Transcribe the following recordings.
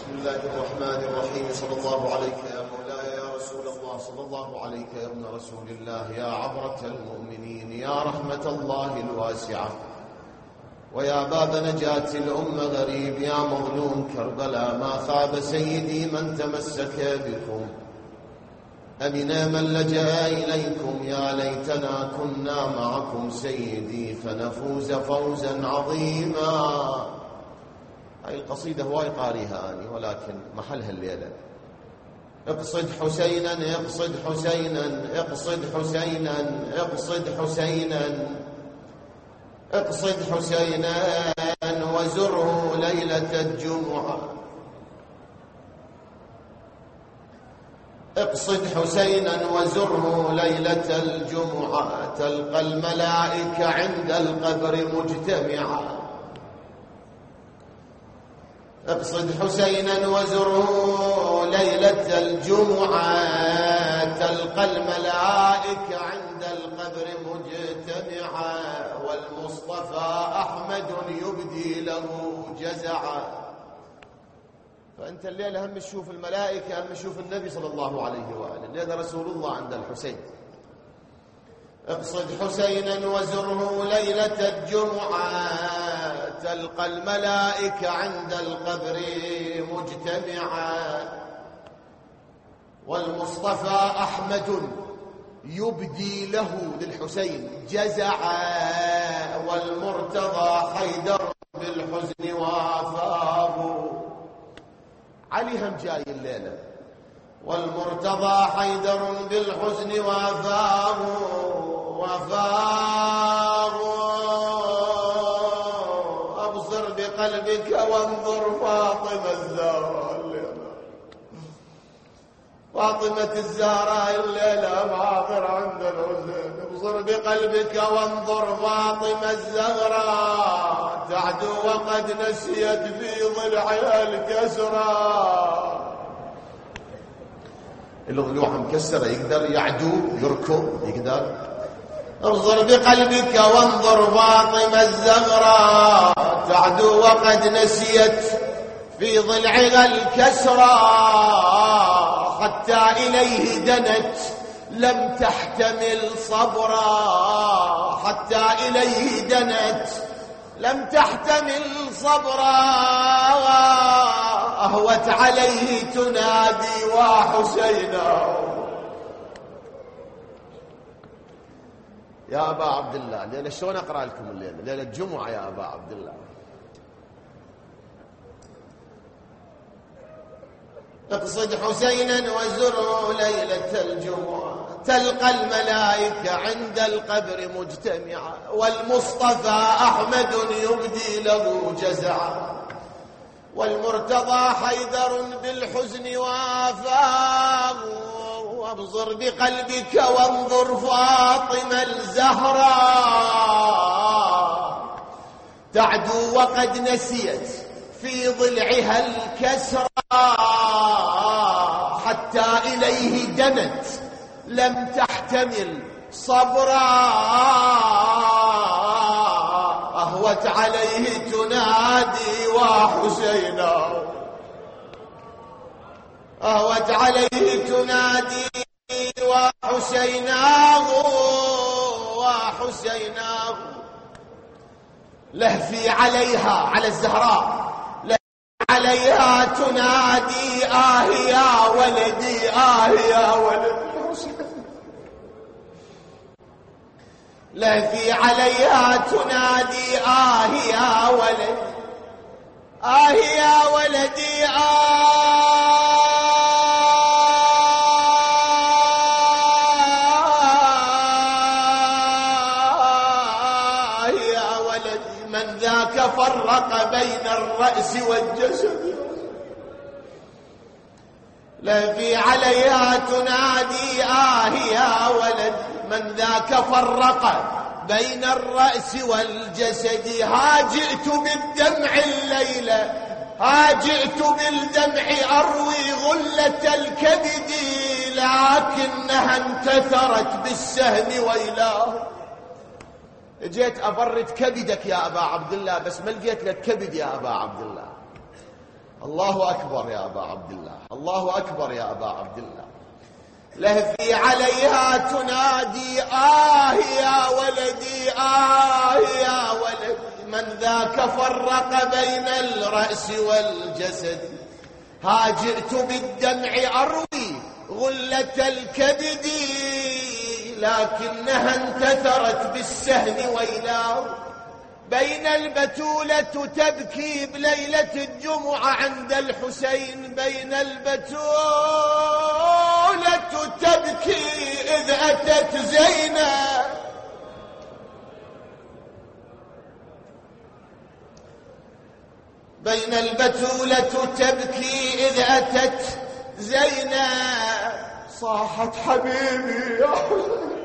بسم الله الرحمن الرحيم. صلى الله عليك يا مولاي يا رسول الله، صلى الله عليك يا ابن رسول الله، يا عبرة المؤمنين، يا رحمة الله الواسعة، ويا باب نجاة الأمة غريب، يا مظلوم كربلاء. ما خاب سيدي من تمسك بكم، أمنا من لجأ إليكم. يا ليتنا كنا معكم سيدي فنفوز فوزا عظيما. هاي القصيدة هواي قاريها أنا، ولكن محلها الليلة. اقصد حسينا اقصد حسينا اقصد حسينا اقصد حسينا اقصد حسينا وزره ليلة الجمعة. اقصد حسينا وزره ليلة الجمعة، تلقى الملائكة عند القبر مجتمعة. اقصد حسينا وزره ليلة الجمعة، تلقى الملائكة عند القبر مجتمعة، والمصطفى أحمد يبدي له جزعا. فأنت الليلة هم تشوف الملائكة، هم تشوف النبي صلى الله عليه وآله. الليلة رسول الله عند الحسين. اقصد حسينا وزره ليلة الجمعة، تلقى الملائكة عند القبر مجتمعة، والمصطفى أحمد يبدي له للحسين جزعا، والمرتضى حيدر بالحزن وافاه. علي هم جاي الليلة، والمرتضى حيدر بالحزن وافاه وافاه. أبصر بقلبك وانظر فاطمة الزهراء، فاطمة الزهراء الليلة معاذر عند الحسين. ابصر بقلبك وانظر فاطمة الزهراء، تعدو وقد نسيت في ضلعها الكسرى. الضلوع مكسرة، يقدر يعدو يركض يقدر. انظر بقلبك وانظر فاطمة الزهراء، تعدو وقد نسيت في ضلعها الكسرى، حتى إليه دنت لم تحتمل صبرا، حتى إليه دنت لم تحتمل صبرا. أهوت عليه تنادي وحسينا. يا أبا عبد الله، ليلة شلون أقرأ لكم الليلة؟ ليلة الجمعة يا أبا عبد الله. اقصد حسينا وزره ليلة الجمعة، تلقى الملائكة عند القبر مجتمعة، والمصطفى أحمد يبدي له جزعا، والمرتضى حيدر بالحزن وافاه. وابصر بقلبك وانظر فاطمة الزهراء، تعدو وقد نسيت في ضلعها الكسرى، حتى إليه دنت لم تحتمل صبرا. أهوت عليه تنادي وحسينا، أهوت عليه تنادي وحسيناه وحسيناه. لهفي عليها على الزهراء، عليها تنادي يا ولدي يا ولدي. لهفي عليها تنادي يا ولدي يا ولدي يا ولدي. من ذاك فرق بين الرأس والجسد. لهفي عليها تنادي يا ولد، من ذاك فرق بين الرأس والجسد. ها جئت بالدمع الليلة، ها جئت بالدمع أروي غلة الكبد، لكنها انتثرت بالسهم ويلاه. جيت أبرد كبدك يا أبا عبد الله، بس ما لقيت لك كبد يا أبا عبد الله. الله أكبر يا أبا عبد الله، الله أكبر يا أبا عبد الله. لهفي عليها تنادي يا ولدي يا ولدي، من ذاك فرق بين الرأس والجسد. ها جئت بالدمع أروي غلة الكبد، لكنها انتثرت بالسهم ويلاه. بين البتولة تبكي بليلة الجمعة عند الحسين، بين البتولة تبكي إذ أتت زينب. بين البتولة تبكي إذ أتت زينب، صاحت حبيبي يا حسين.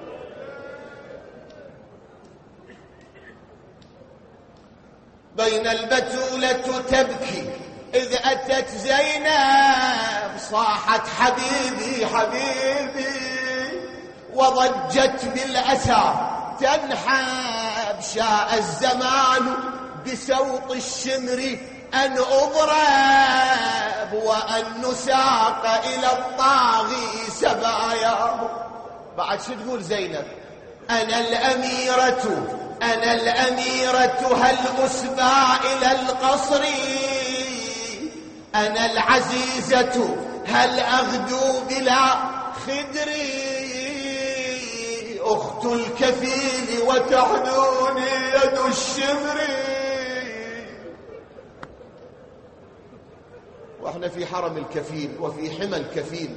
بين البتولة تبكي إذ أتت زينب، صاحت حبيبي حبيبي، وضجت بالأسى تنحب. شاء الزمان بسوط الشمر أن أضرب، وأن نساق إلى الطاغي سباياه. بعد شو تقول زينب؟ أنا الأميرة أنا الأميرة، هل أسبى إلى القصر؟ أنا العزيزة، هل أغدو بلا خدر؟ أخت الكفيل وتحدوني يد الشمر. وإحنا في حرم الكفيل وفي حمى الكفيل.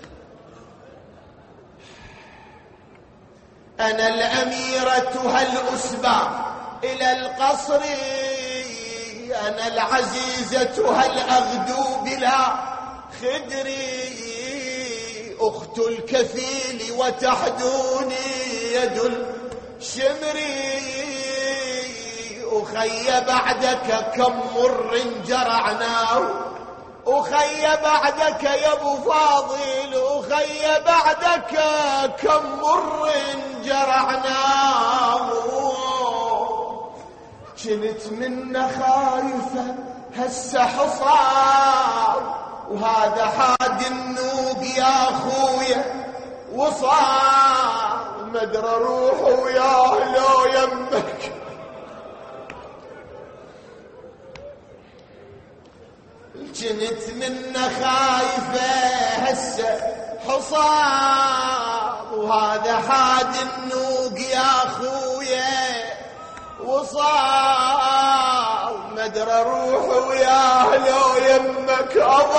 أنا الأميرة، هل أسبى إلى القصر؟ أنا العزيزة، هل أغدو بلا خدر؟ أخت الكفيل وتحدوني يد الشمر. أخي بعدك كم مر جرعناه، أخي بعدك يا ابو فاضل، أخي بعدك كم مر جرعناه. كنت منا خايفة هسه حصار، وهذا حاد النوق يا خويا وصار. مدري اروح وياه لو يمك، كنت منا خايفة هسه حصار، وهذا حاد النوق يا خويا وصار. مدري اروح وياه لو يمك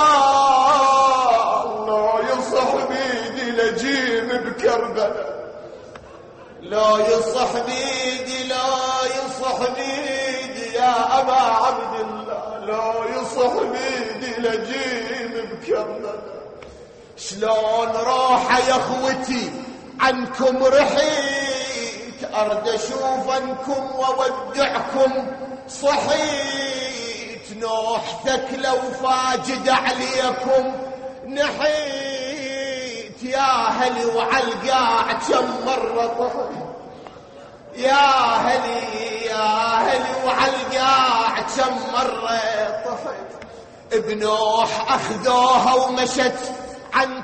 اضال، لو يصح بيدي لجيم بكربلاء، لو يصح بيدي لو يصح بيدي يا ابا عبد الله، لو يصح بيدي لجيم بكربلاء. شلون روح يا اخوتي عنكم رحيت، ارد اشوفنكم واودعكم صحيت. نوحتك لو فاجد عليكم نحيت، يا هلي وعالقاع كم مرة طحيت، يا هلي يا هلي وعالقاع كم مرة طحيت. بنوح اخذوها ومشت عن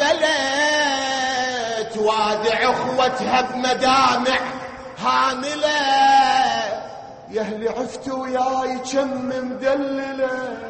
كربلاء، توادع اخوتها بمدامع هاملة. يا اهلي عفتوا وياي كم مدللة،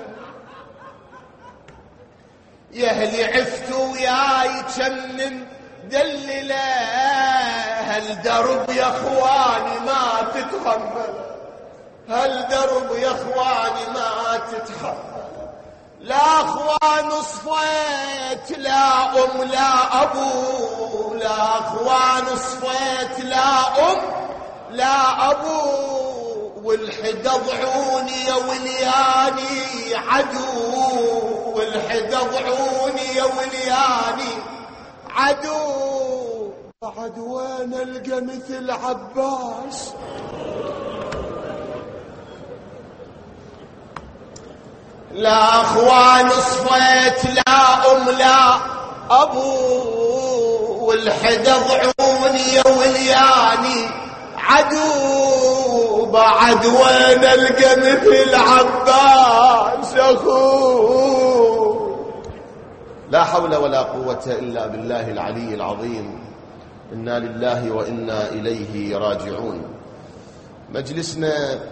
يا اهلي عفتوا وياي كم مدللة. هالدرب يا اخواني ما تتحمل، هالدرب يا اخواني ما تتحمل. لا اخوان صفيت لا ام لا ابو، لا اخوان صفيت لا ام لا ابو. والحدا ضعوني يا ولياني عدو، والحدا ضعوني يا ولياني عدو. بعد وين القى مثل عباس، لا اخوان صفيت لا ام لا ابو. والحدا ضعوني يا ولياني عدو. بعد وين القى مثل عباس، واتقوا. لا حول ولا قوة إلا بالله العلي العظيم. إنا لله وإنا إليه راجعون. مجلسنا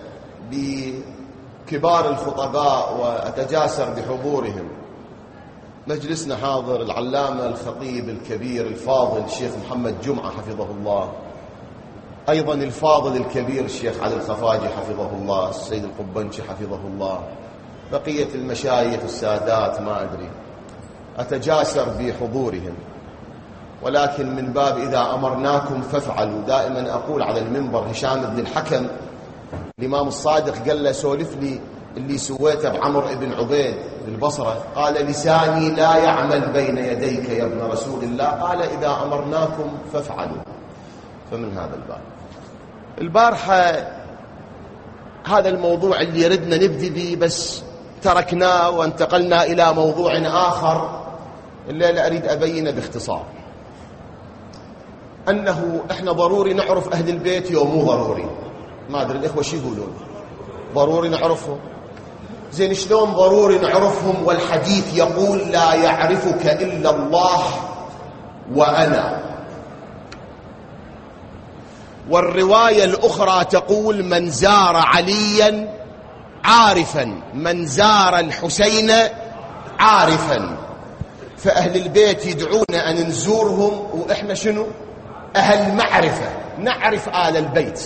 بكبار الخطباء وأتجاسر بحضورهم. مجلسنا حاضر العلامة الخطيب الكبير الفاضل الشيخ محمد جمعة حفظه الله، أيضا الفاضل الكبير الشيخ علي الخفاجي حفظه الله، السيد القبنشي حفظه الله، بقية المشايخ السادات ما أدري، أتجاسر بحضورهم. ولكن من باب إذا أمرناكم فافعلوا. دائما أقول على المنبر هشام بن الحكم الإمام الصادق قال له سولف لي اللي سويته بعمر بن عبيد بالبصرة، قال لساني لا يعمل بين يديك يا ابن رسول الله، قال إذا أمرناكم فافعلوا. فمن هذا الباب البارحة هذا الموضوع اللي ردنا نبدي به بس تركناه وانتقلنا إلى موضوع آخر الليلة أريد أبينه باختصار، أنه إحنا ضروري نعرف أهل البيت يوم مو ضروري. ما أدري الإخوة شو يقولون، ضروري نعرفهم. زين شلون ضروري نعرفهم والحديث يقول لا يعرفك إلا الله وأنا، والرواية الأخرى تقول من زار عليا عارفا، من زار الحسين عارفا. فأهل البيت يدعون أن نزورهم وإحنا شنو؟ أهل معرفة، نعرف آل البيت.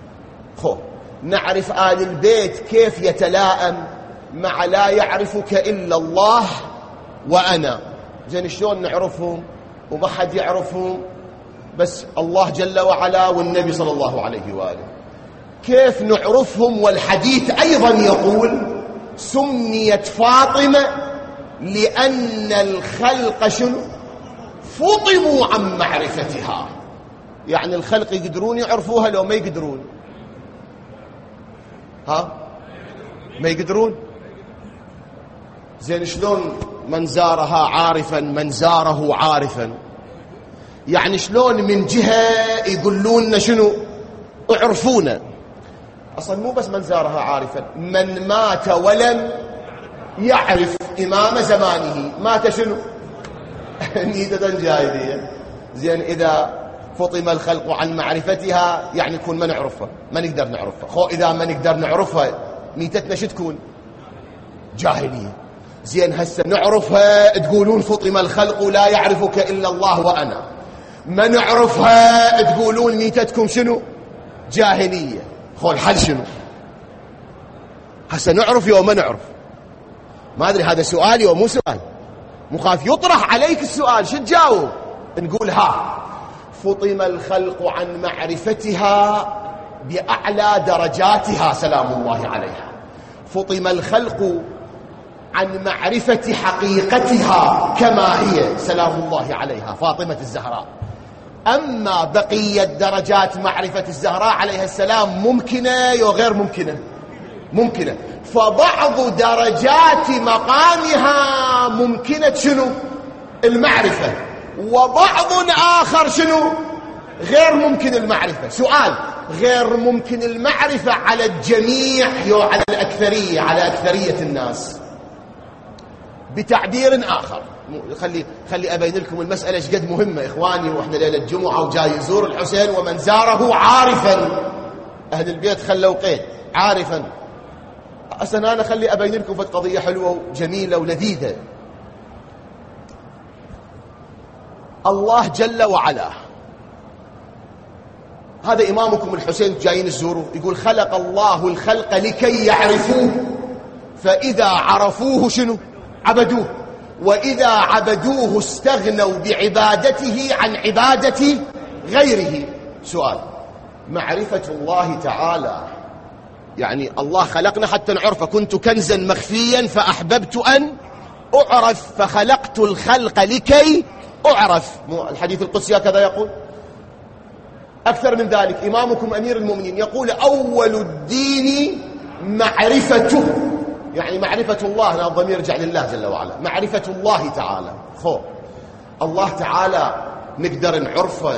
نعرف آل البيت كيف يتلائم مع لا يعرفك إلا الله وأنا. زين شلون نعرفهم وما حد يعرفهم بس الله جل وعلا والنبي صلى الله عليه وآله؟ كيف نعرفهم والحديث أيضا يقول سميت فاطمة لأن الخلق شنو؟ فطموا عن معرفتها. يعني الخلق يقدرون يعرفوها لو ما يقدرون؟ ما يقدرون. زين شلون من زارها عارفا من زاره عارفا؟ يعني شلون من جهة يقولون شنو؟ اعرفونا. أصلا مو بس من زارها عارفا، من مات ولم يعرف إمام زمانه مات شنو؟ نيدة جاهلية. زين إذا فطم الخلق عن معرفتها يعني يكون ما نعرفها، ما نقدر نعرفها. إذا ما نقدر نعرفها ميتتنا شو تكون؟ جاهلية. زين هسه نعرفها تقولون فطم الخلق لا يعرفك إلا الله وأنا، ما نعرفها تقولون ميتتكم شنو؟ جاهلية. الحل شنو؟ هسه نعرف يوم ما نعرف؟ ما أدري هذا سؤالي ومو سؤال، مخاف يطرح عليك السؤال شو تجاوب؟ نقول فطم الخلق عن معرفتها بأعلى درجاتها سلام الله عليها. فطم الخلق عن معرفة حقيقتها كما هي سلام الله عليها فاطمة الزهراء. أما بقية درجات معرفة الزهراء عليها السلام ممكنة وغير ممكنة؟ ممكنة. فبعض درجات مقامها ممكنة شنو؟ المعرفة، وبعض آخر شنو؟ غير ممكن المعرفة. سؤال، غير ممكن المعرفة على الجميع على الأكثرية، على أكثرية الناس؟ بتعبير آخر خلي أبين لكم المسألة ايش قد مهمة إخواني، وإحنا ليلة الجمعة وجاي يزور الحسين ومن زاره عارفا. أهل البيت خلوا قيد عارفا. أصلا أنا خلي أبين لكم فت قضية حلوة وجميلة ولذيذة. الله جل وعلا، هذا إمامكم الحسين جايين الزوره، يقول خلق الله الخلق لكي يعرفوه، فإذا عرفوه شنو؟ عبدوه، وإذا عبدوه استغنوا بعبادته عن عبادة غيره. سؤال، معرفة الله تعالى يعني الله خلقنا حتى نعرفه، كنت كنزا مخفيا فأحببت أن أعرف فخلقت الخلق لكي أعرف. الحديث القدسي هكذا يقول. أكثر من ذلك، إمامكم أمير المؤمنين يقول أول الدين معرفته، يعني معرفة الله. هذا الضمير يرجع لله جل وعلا. معرفة الله تعالى. الله تعالى نقدر نعرفه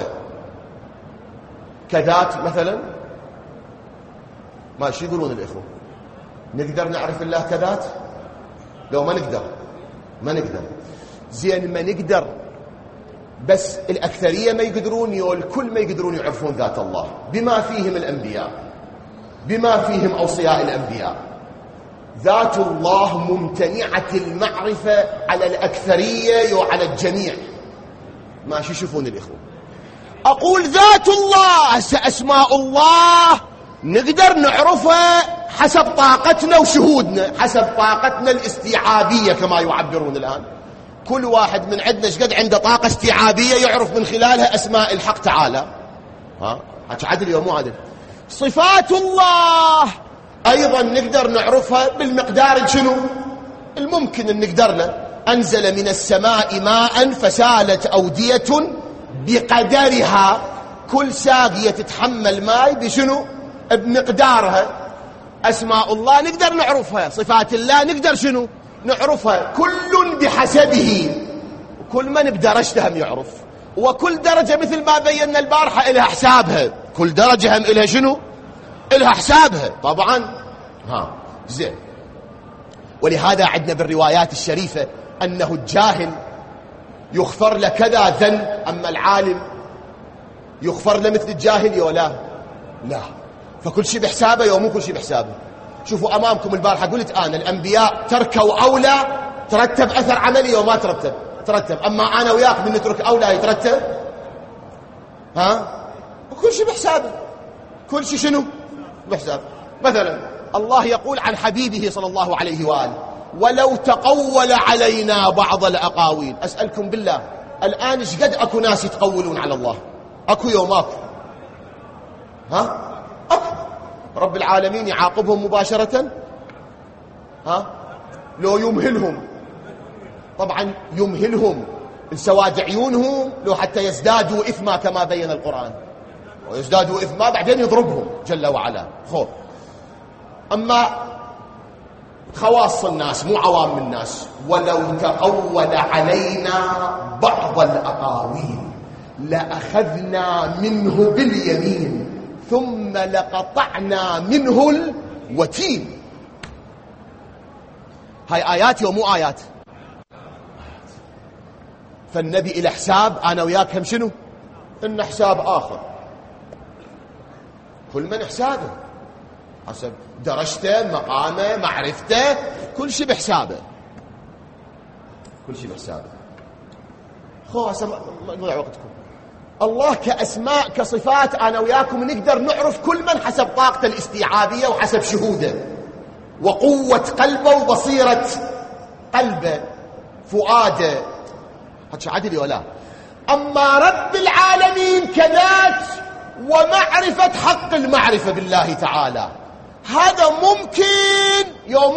كذات مثلا؟ ما شو يقولون الإخوة؟ نقدر نعرف الله كذات؟ لو ما نقدر زين، ما نقدر بس الأكثرية ما يقدرون، الكل ما يقدرون يعرفون ذات الله، بما فيهم الأنبياء، بما فيهم أوصياء الأنبياء. ذات الله ممتنعة المعرفة على الأكثرية وعلى الجميع. ماشي، شوفون الإخوة، أقول ذات الله، أسماء الله نقدر نعرفها حسب طاقتنا وشهودنا، حسب طاقتنا الاستيعابية كما يعبرون الآن. كل واحد من عندنا شقد عنده طاقة استيعابية يعرف من خلالها أسماء الحق تعالى. حكي عدل يوم مو عدل؟ صفات الله أيضا نقدر نعرفها بالمقدار شنو الممكن أن نقدر له. أنزل من السماء ماء فسالت أودية بقدرها، كل ساقية تتحمل ماء بشنو؟ بمقدارها. أسماء الله نقدر نعرفها، صفات الله نقدر شنو نعرفها، كل بحسبه، وكل من بدرجته هم يعرف، وكل درجة مثل ما بينا البارحة إلها حسابها، كل درجة هم إلها شنو؟ إلها حسابها طبعا. زين. ولهذا عندنا بالروايات الشريفة أنه الجاهل يغفر له كذا ذنب، أما العالم يغفر له مثل الجاهل يولا لا. فكل شيء بحسابه يوم مو كل شيء بحسابه. شوفوا أمامكم البارحة قلت أنا الأنبياء تركوا أولى، ترتب أثر عملي وما ترتب، أما أنا وياك من نترك أولى يترتب. وكل شيء بحسابه، كل شيء شنو بحسابه. مثلا الله يقول عن حبيبه صلى الله عليه وآله: ولو تقول علينا بعض الأقاويل. أسألكم بالله الآن ايش قد أكو ناس يتقولون على الله؟ أكو يوم أكو أكو رب العالمين يعاقبهم مباشرة لو يمهلهم؟ طبعا يمهلهم لسواد عيونهم، لو حتى يزدادوا إثما كما بين القرآن، ويزدادوا إثما بعدين يضربهم جل وعلا. أما خواص الناس مو عوام الناس: ولو تقول علينا بعض الأقاويل لأخذنا منه باليمين ثم لقطعنا منه الوتين. هاي آيات ومو آيات. فالنبي إلى حساب، أنا وياك هم شنو؟ إن حساب آخر، كل من حسابه حسب درجته، مقامه، معرفته، كل شيء بحسابه، كل شيء بحسابه. ما نضيع وقتكم. الله كأسماء كصفات أنا وياكم نقدر نعرف كل من حسب طاقته الاستيعابية وحسب شهوده وقوة قلبه وبصيرة قلبه فؤاده. هاتش عدل ولا؟ أما رب العالمين كذات ومعرفة حق المعرفة بالله تعالى، هذا ممكن يوم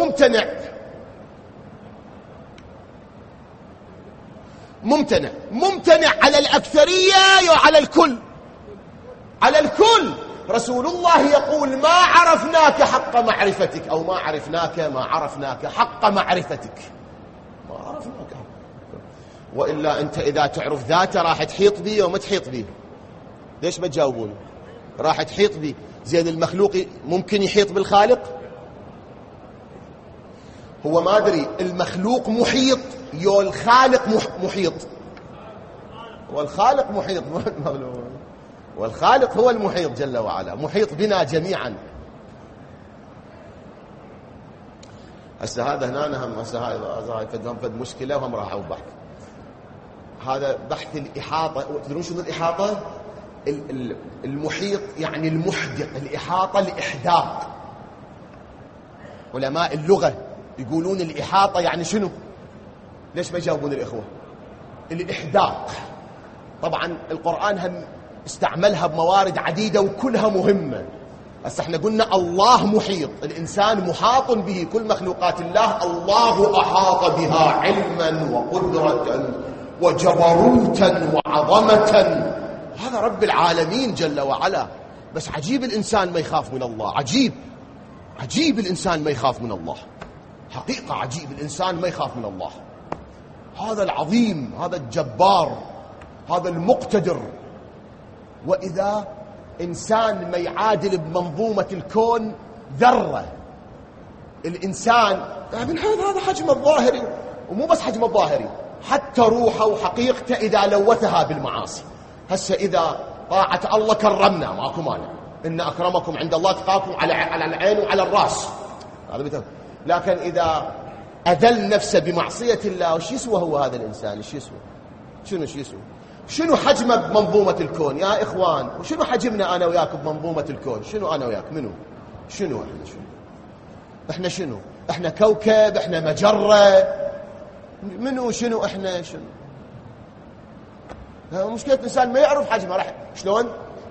ممتنع على الأكثرية وعلى الكل. على الكل رسول الله يقول: ما عرفناك حق معرفتك، أو ما عرفناك حق معرفتك، ما عرفناك حق. وإلا أنت إذا تعرف ذاته راح تحيط به وما تحيط به. ليش ما تجاوبون؟ راح تحيط به. زين المخلوق ممكن يحيط بالخالق؟ هو ما أدري المخلوق محيط يو الخالق محيط؟ والخالق محيط، والخالق هو المحيط جل وعلا، محيط بنا جميعا. هسه هذا هنا هم هسه هاي فد مشكلة وهم راحوا بحث. هذا بحث الإحاطة. تدرون شنو الإحاطة؟ المحيط يعني المحدق، الإحاطة الإحداق. علماء اللغة يقولون الإحاطة يعني شنو؟ ليش ما يجاوبون الإخوة؟ الإحداق. طبعا القرآن هم استعملها بموارد عديدة وكلها مهمة. بس احنا قلنا الله محيط، الإنسان محاط به، كل مخلوقات الله أحاط بها علما وقدرة وجبروتا وعظمة. هذا رب العالمين جل وعلا. بس عجيب الإنسان ما يخاف من الله. عجيب الإنسان ما يخاف من الله. حقيقة عجيب الإنسان ما يخاف من الله. هذا العظيم، هذا الجبار، هذا المقتدر. وإذا إنسان ما يعادل بمنظومة الكون ذرة. الإنسان من هذا حجم الظاهري، ومو بس حجم الظاهري، حتى روحه وحقيقته إذا لوثها بالمعاصي. هسه إذا طاعة الله كرمنا ماكو مانع، إن أكرمكم عند الله تقاكم على العين وعلى الرأس، لكن إذا أذل نفسه بمعصية الله، وش يسوى هو هذا الإنسان؟ وش يسوى؟ شو يسوى؟ شنو حجمه بمنظومة الكون يا إخوان؟ وشنو حجمنا أنا وياك بمنظومة الكون؟ شنو أنا وياك؟ شنو إحنا شنو؟ إحنا كوكب؟ إحنا مجرة؟ شنو إحنا؟ مشكلة الإنسان ما يعرف حجمه. راح شلون؟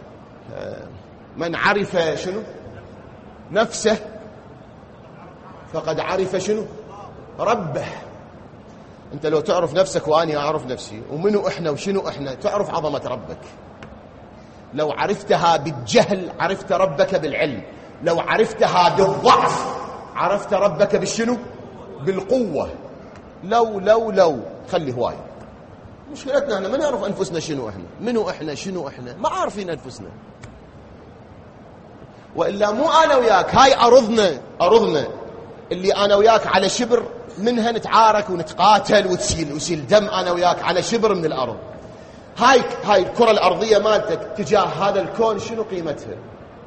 من عرف شنو؟ نفسه فقد عرف شنو؟ ربه. أنت لو تعرف نفسك وأنا أعرف نفسي ومنو إحنا وشنو إحنا، تعرف عظمة ربك. لو عرفتها بالجهل عرفت ربك بالعلم، لو عرفتها بالضعف عرفت ربك بالشنو؟ بالقوة. لو خلي هواي. مشكلتنا احنا ما نعرف أنفسنا شنو إحنا، منو إحنا، شنو إحنا، ما عارفين أنفسنا. وإلا مو أنا وياك هاي أرضنا اللي أنا وياك على شبر منها نتعارك ونتقاتل وتسيل دم أنا وياك على شبر من الأرض. هاي الكرة الأرضية مالتك تجاه هذا الكون شنو قيمتها؟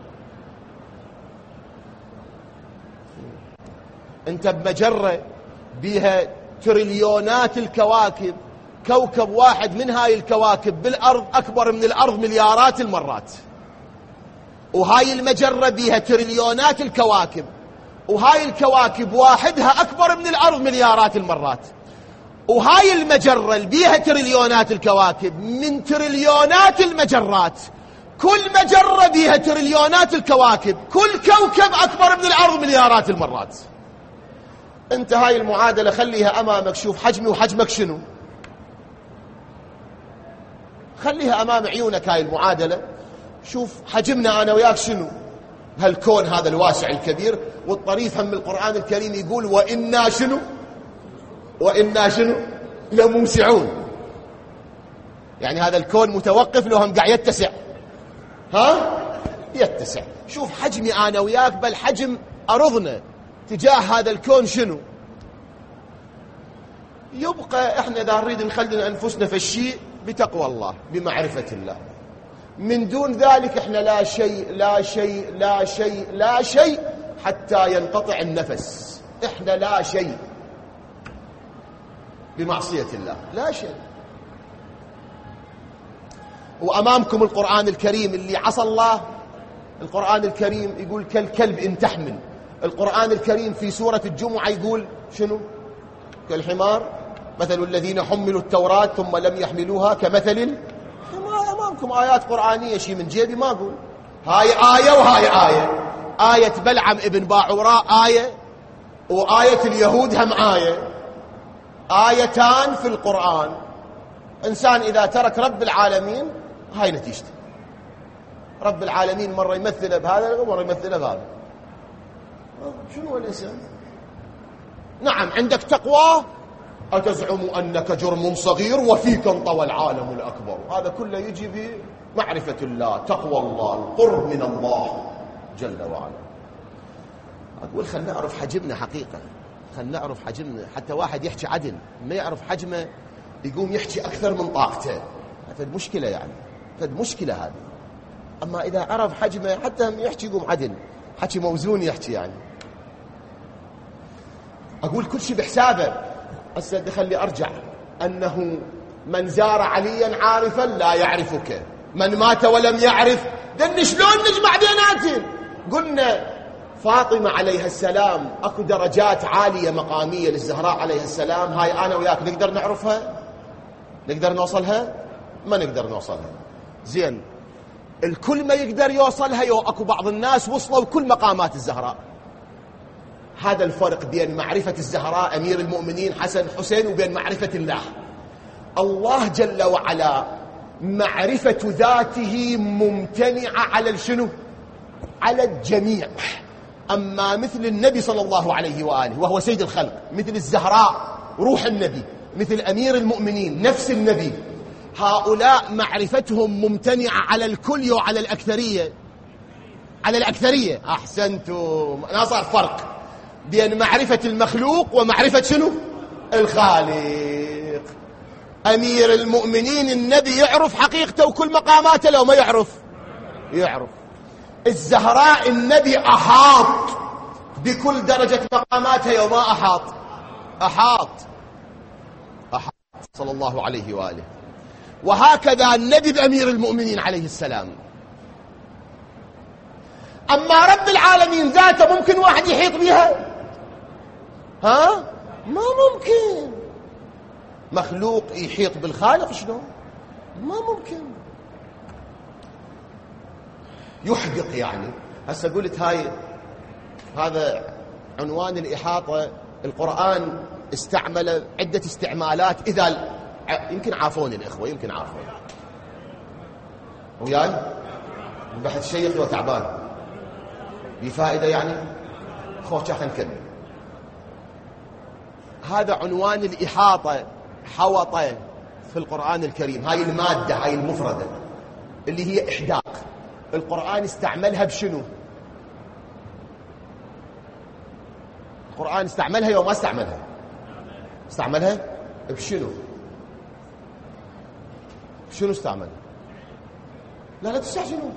أنت بمجرة بيها تريليونات الكواكب، كوكب واحد من هاي الكواكب بالأرض أكبر من الأرض مليارات المرات، وهاي المجرة بيها تريليونات الكواكب، وهاي الكواكب واحدها أكبر من الأرض مليارات المرات، وهاي المجرة اللي بيها تريليونات الكواكب من تريليونات المجرات، كل مجرة بيها تريليونات الكواكب، كل كوكب أكبر من الأرض مليارات المرات. أنت هاي المعادلة خليها أمامك، شوف حجمي وحجمك شنو، خليها أمام عيونك هاي المعادلة، شوف حجمنا أنا وياك شنو، هالكون هذا الواسع الكبير. والطريف هم القرآن الكريم يقول وإنا شنو لموسعون، يعني هذا الكون متوقف له هم قاعد يتسع، يتسع. شوف حجمي أنا وياك، بل حجم أرضنا تجاه هذا الكون شنو. يبقى احنا إذا نريد نخلي أنفسنا في الشيء بتقوى الله بمعرفة الله، من دون ذلك احنا لا شيء حتى ينقطع النفس. احنا لا شيء بمعصية الله، لا شيء. وأمامكم القرآن الكريم اللي عصى الله. القرآن الكريم يقول كالكلب إن تحمل. القرآن الكريم في سورة الجمعة يقول شنو؟ كالحمار مثل الذين حملوا التوراة ثم لم يحملوها كمثل. أمامكم آيات قرآنية، شيء من جيبي ما أقول. هاي آية وهاي آية. آية بلعم ابن باعوراء آية، وآية اليهود هم آية. آيتان في القرآن. إنسان إذا ترك رب العالمين هاي نتيجته. رب العالمين مرة يمثل بهذا ومرة يمثل بهذا. شنو هو الإنسان؟ نعم عندك تقوى، أتزعم أنك جرم صغير وفيك انطوى العالم الأكبر. هذا كله يجي بمعرفة الله، تقوى الله، القرب من الله جل وعلا. أقول خلنا نعرف حجمنا حقيقة، خلنا نعرف حجمنا. حتى واحد يحكي عدل ما يعرف حجمه يقوم يحكي أكثر من طاقته، هذا المشكلة يعني، هذا المشكلة هذه. أما إذا عرف حجمه حتى يحكي يقوم عدل، حكي موزون يحكي يعني. أقول كل شيء بحسابه. هسه خلي أرجع أنه من زار عليا عارفا لا يعرفك، من مات ولم يعرف. دن شلون نجمع بيناتهم؟ قلنا فاطمة عليها السلام أكو درجات عالية مقامية للزهراء عليها السلام، هاي أنا وياك نقدر نعرفها؟ نقدر نوصلها؟ ما نقدر نوصلها. زين الكل ما يقدر يوصلها، أكو بعض الناس وصلوا كل مقامات الزهراء. هذا الفرق بين معرفة الزهراء أمير المؤمنين حسن حسين وبين معرفة الله. الله جل وعلا معرفة ذاته ممتنعة على الشنو؟ على الجميع. أما مثل النبي صلى الله عليه وآله وهو سيد الخلق، مثل الزهراء روح النبي، مثل أمير المؤمنين نفس النبي، هؤلاء معرفتهم ممتنعة على الكل وعلى الأكثرية. على الأكثرية. أحسنتم، أنا صار فرق. بين معرفة المخلوق ومعرفة شنو؟ الخالق. أمير المؤمنين النبي يعرف حقيقته وكل مقاماته، لو ما يعرف الزهراء النبي أحاط بكل درجة مقاماتها، يوم ما أحاط صلى الله عليه وآله. وهكذا النبي بأمير المؤمنين عليه السلام. أما رب العالمين ذاته ممكن واحد يحيط بها؟ ما ممكن. مخلوق يحيط بالخالق شلون؟ ما ممكن. يحدق يعني. هسه قلت هذا عنوان الإحاطة. القرآن استعمل عدة استعمالات، إذا يمكن عافوني الإخوة، يمكن عافوني وياي البحث شيخي وتعبان بفائدة يعني. خوش خلينا نكمل. هذا عنوان الإحاطة، حوطة في القرآن الكريم. هاي المادة، هاي المفردة اللي هي إحداق، القرآن استعملها بشنو؟ القرآن استعملها يوم ما استعملها بشنو؟ شنو استعمل؟ لا تستعجلوا،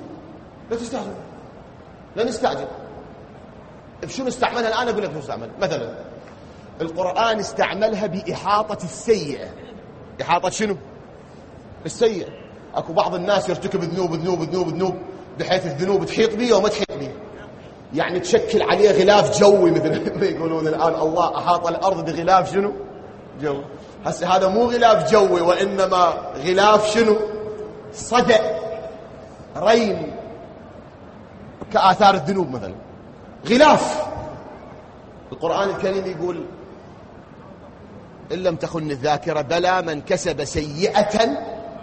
لا نستعجل. بشنو استعملها الآن؟ أقول لك شنو استعمل. مثلا القرآن استعملها بإحاطة السيئة. إحاطة شنو؟ السيئة. أكو بعض الناس يرتكب ذنوب بحيث الذنوب تحيط به وما تحيط به، يعني تشكل عليه غلاف جوي، مثل ما يقولون الآن الله أحاط الأرض بغلاف شنو؟ جو. هسه هذا مو غلاف جوي، وإنما غلاف شنو؟ صدأ، رين، كآثار الذنوب مثلا، غلاف. القرآن الكريم يقول إن لم تخن الذاكرة: بلى من كسب سيئة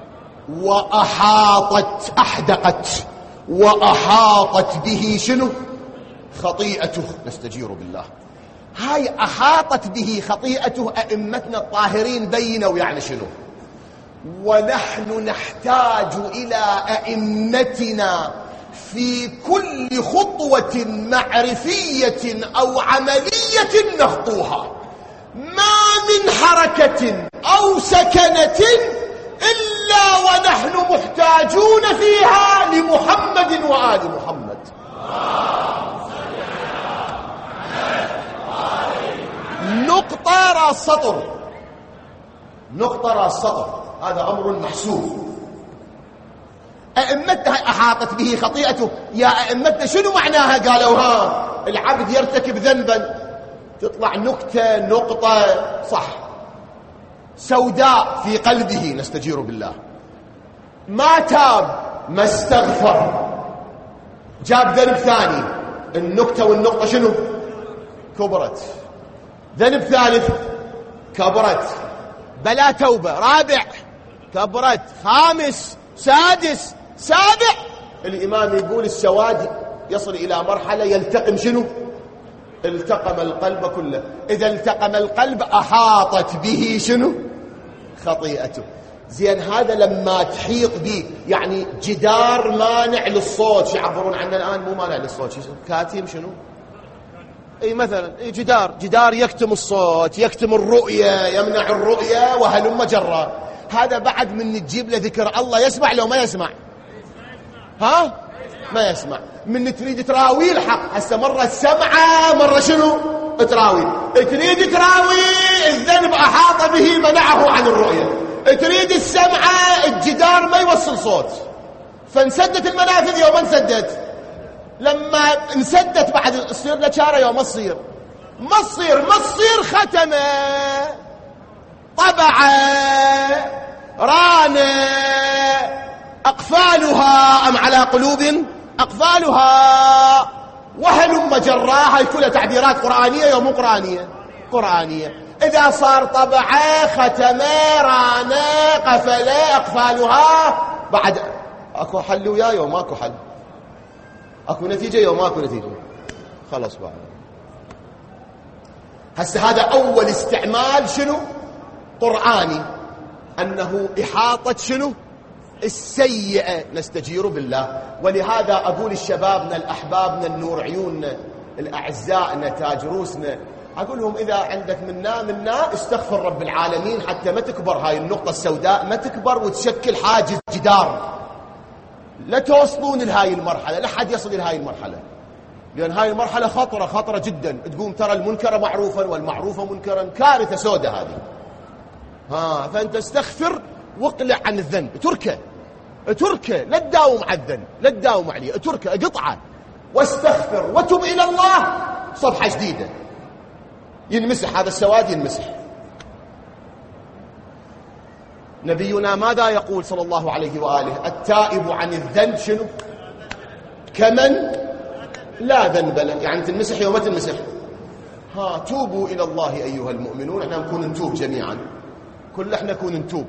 أحدقت وأحاطت به شنو؟ خطيئته. نستجير بالله. هاي أحاطت به خطيئته أئمتنا الطاهرين بينوا يعني شنو. ونحن نحتاج إلى أئمتنا في كل خطوة معرفية أو عملية نخطوها، ما من حركة أو سكنة إلا ونحن محتاجون فيها لمحمد وآل محمد. نقطة راس سطر، هذا أمر محسوب. أئمتنا أحاطت به خطيئته. يا أئمتنا شنو معناها؟ قالوا العبد يرتكب ذنبا، تطلع نقطة صح سوداء في قلبه، نستجير بالله. ما تاب، ما استغفر، جاب ذنب ثاني، النكتة والنقطة شنو؟ كبرت. ذنب ثالث كبرت، بلا توبة، رابع كبرت، خامس، سادس، سابع. الإمام يقول السواد يصل إلى مرحلة يلتقم شنو؟ التقم القلب كله. إذا التقم القلب أحاطت به شنو؟ خطيئته. زين، هذا لما تحيط به يعني جدار مانع للصوت، يعبرون عنه الآن مو مانع للصوت، كاتم شنو؟ اي مثلا جدار يكتم الصوت، يكتم الرؤية، يمنع الرؤية وهلم جرا. هذا بعد من تجيب له ذكر الله يسمع لو ما يسمع؟ ما يسمع. من تريد تراوي الحق، هسه مرة سمعة مرة شنو؟ تراوي. تريد تراوي الذنب أحاط به منعه عن الرؤية. تريد السمعة الجدار ما يوصل صوت، فانسدت المنافذ يوم انسدت. لما انسدت بعد تصير له شارة يوم ما تصير ختمة، طبعة، رانة، أقفالها أم على قلوب أقفالها، وهلم جراها. هاي كلها تعبيرات قرآنية يوم قرآنية. إذا صار طبعة، ختمة، رانة، قفلة، أقفالها، بعد أكو حل وياه يوم ماكو حل، أكو نتيجة يوم ماكو نتيجة، خلص بعد. هسه هذا أول استعمال شنو؟ قرآني، أنه إحاطة شنو؟ السيئة. نستجير بالله. ولهذا أقول الشبابنا الأحبابنا النور عيوننا، الأعزاء نتاج روسنا، أقول لهم إذا عندك منا استغفر رب العالمين حتى ما تكبر هاي النقطة السوداء، ما تكبر وتشكل حاجز جدار. لا توصلون لهاي المرحلة، لا حد يصل لهاي المرحلة، لأن هاي المرحلة خطرة جدا. تقوم ترى المنكر معروفا والمعروف منكرا، كارثة سوداء هذه. فأنت استغفر واقلع عن الذنب، اتركه، لا تداوم على الذنب، لا تداوم عليه، اتركه، اقطعه واستغفر وتب إلى الله، صفحة جديدة ينمسح هذا السواد، ينمسح. نبينا ماذا يقول صلى الله عليه وآله؟ التائب عن الذنب شنو؟ كمن لا ذنب له، يعني تنمسح يوم ما تنمسح. توبوا إلى الله أيها المؤمنون. احنا نكون نتوب جميعا، كل احنا نكون نتوب.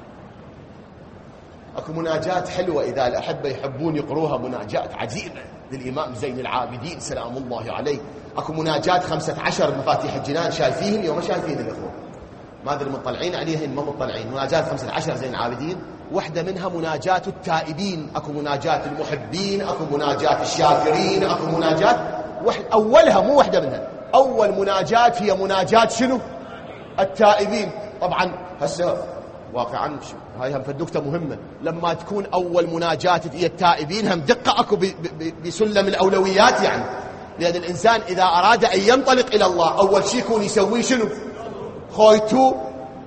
اكو مناجات حلوة إذا الأحبة يحبون يقروها، مناجات عجيبة للإمام زين العابدين سلام الله عليه. اكو مناجات 15 مفاتيح الجنان، شايفيهم يوم ما شايفين الأخوة؟ ما ادري مطلعين عليهن ما مطلعين. مناجات 15 زين العابدين، واحدة منها مناجات التائبين، اكو مناجات المحبين، اكو مناجات الشاكرين، اكو مناجات أولها مو واحدة منها، أول مناجات هي مناجات شنو؟ التائبين. طبعا هسه واقعا هاي هم فالنكتة مهمة، لما تكون أول مناجات هي التائبين هم دقة أكو بسلم الأولويات، يعني لأن الإنسان إذا أراد أن ينطلق إلى الله أول شيء يكون يسوي شنو؟ خويتو،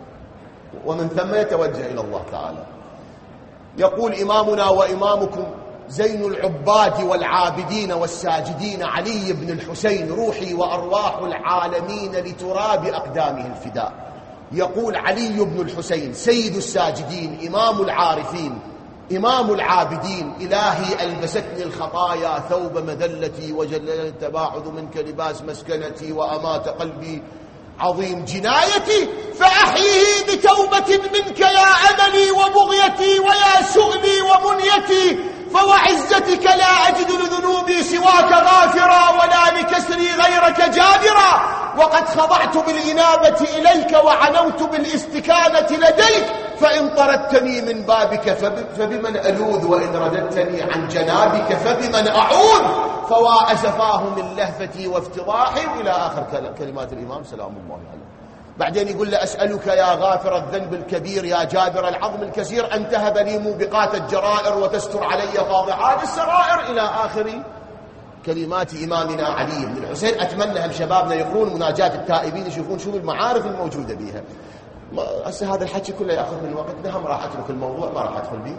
ومن ثم يتوجه إلى الله تعالى. يقول إمامنا وإمامكم زين العباد والعابدين والساجدين علي بن الحسين روحي وأرواح العالمين لتراب أقدامه الفداء. يقول علي بن الحسين سيد الساجدين إمام العارفين إمام العابدين، إلهي ألبستني الخطايا ثوب مذلتي، وجلل التباعد منك لباس مسكنتي، وأمات قلبي عظيم جنايتي، فأحيه بتوبة منك يا أملي وبغيتي ويا سؤلي ومنيتي، فوعزتك لا أجد لذنوبي سواك غافرا، ولا لكسري غيرك جابرا، وقد خضعت بالإنابة إليك وعنوت بالاستكانة لديك، فإن طردتني من بابك فبمن ألوذ، وإن رددتني عن جنابك فبمن أعوذ، فوا أسفاه من لهفتي وافتضاحي، إلى آخر كلمات الإمام سلام الله عليه. بعدين يقول له أسألك يا غافر الذنب الكبير يا جابر العظم الكثير أن تهب لي موبقات الجرائر وتستر علي فاضحات السرائر، إلى آخر كلمات إمامنا علي بن الحسين. أتمنى هم شبابنا يقرون مناجات التائبين يشوفون شنو المعارف الموجودة بها. هسه هذا الحكي كله يأخذ من وقتنا، هم راح أترك الموضوع ما راح أدخل به.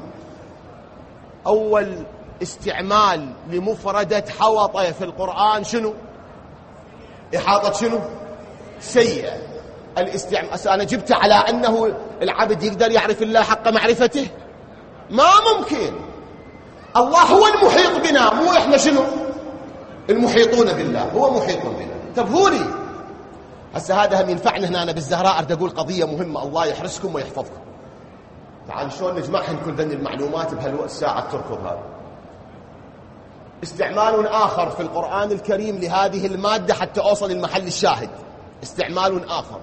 أول استعمال لمفردة حوطة في القرآن شنو؟ إحاطة شنو؟ سيئة. أنا جبت على أنه العبد يقدر يعرف الله حق معرفته؟ ما ممكن. الله هو المحيط بنا، مو إحنا شنو؟ المحيطون بالله، هو محيط بنا. انتبهوني هسه، هذا هم ينفعنا هنا. أنا بالزهراء أريد أقول قضية مهمة، الله يحرسكم ويحفظكم. تعال شلون نجمعهن كل ذني المعلومات بهالساعة تركض. هذا استعمال آخر في القرآن الكريم لهذه المادة حتى أوصل المحل الشاهد. استعمال آخر،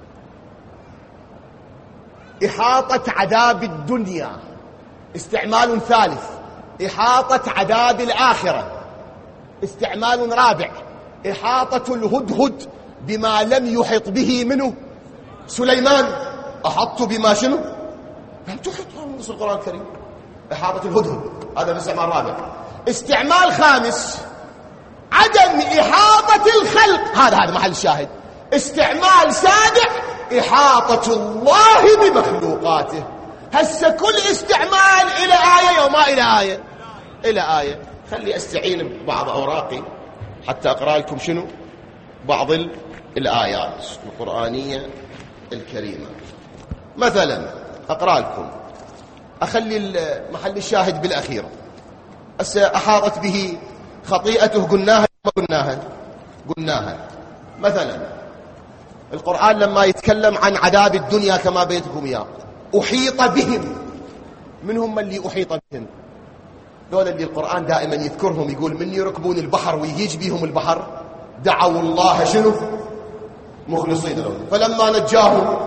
إحاطة عذاب الدنيا. استعمال ثالث، إحاطة عذاب الآخرة. استعمال رابع، إحاطة الهدهد بما لم يحط به منه سليمان. أحط بما شنو؟ لم تحط نص القرآن الكريم. إحاطة الهدهد، هذا الاستعمال الرابع. استعمال خامس، عدم إحاطة الخلق، هذا محل الشاهد. استعمال سابع، إحاطة الله بمخلوقاته. هسه كل استعمال إلى آية وما إلى آية، إلى آية. خلي أستعين ببعض أوراقي حتى أقرأ لكم شنو بعض الآيات القرآنية الكريمة. مثلا أقرأ لكم، أخلي محل الشاهد بالأخير. أحاطت به خطيئته، قلناها ما قلناها. مثلا القرآن لما يتكلم عن عذاب الدنيا كما بيتكم إياه، أحيط بهم. من هم اللي أحيط بهم؟ دول اللي القرآن دائما يذكرهم، يقول من يركبون البحر ويهيج بهم البحر دعوا الله شنو؟ مخلصين له، فلما نجاهم.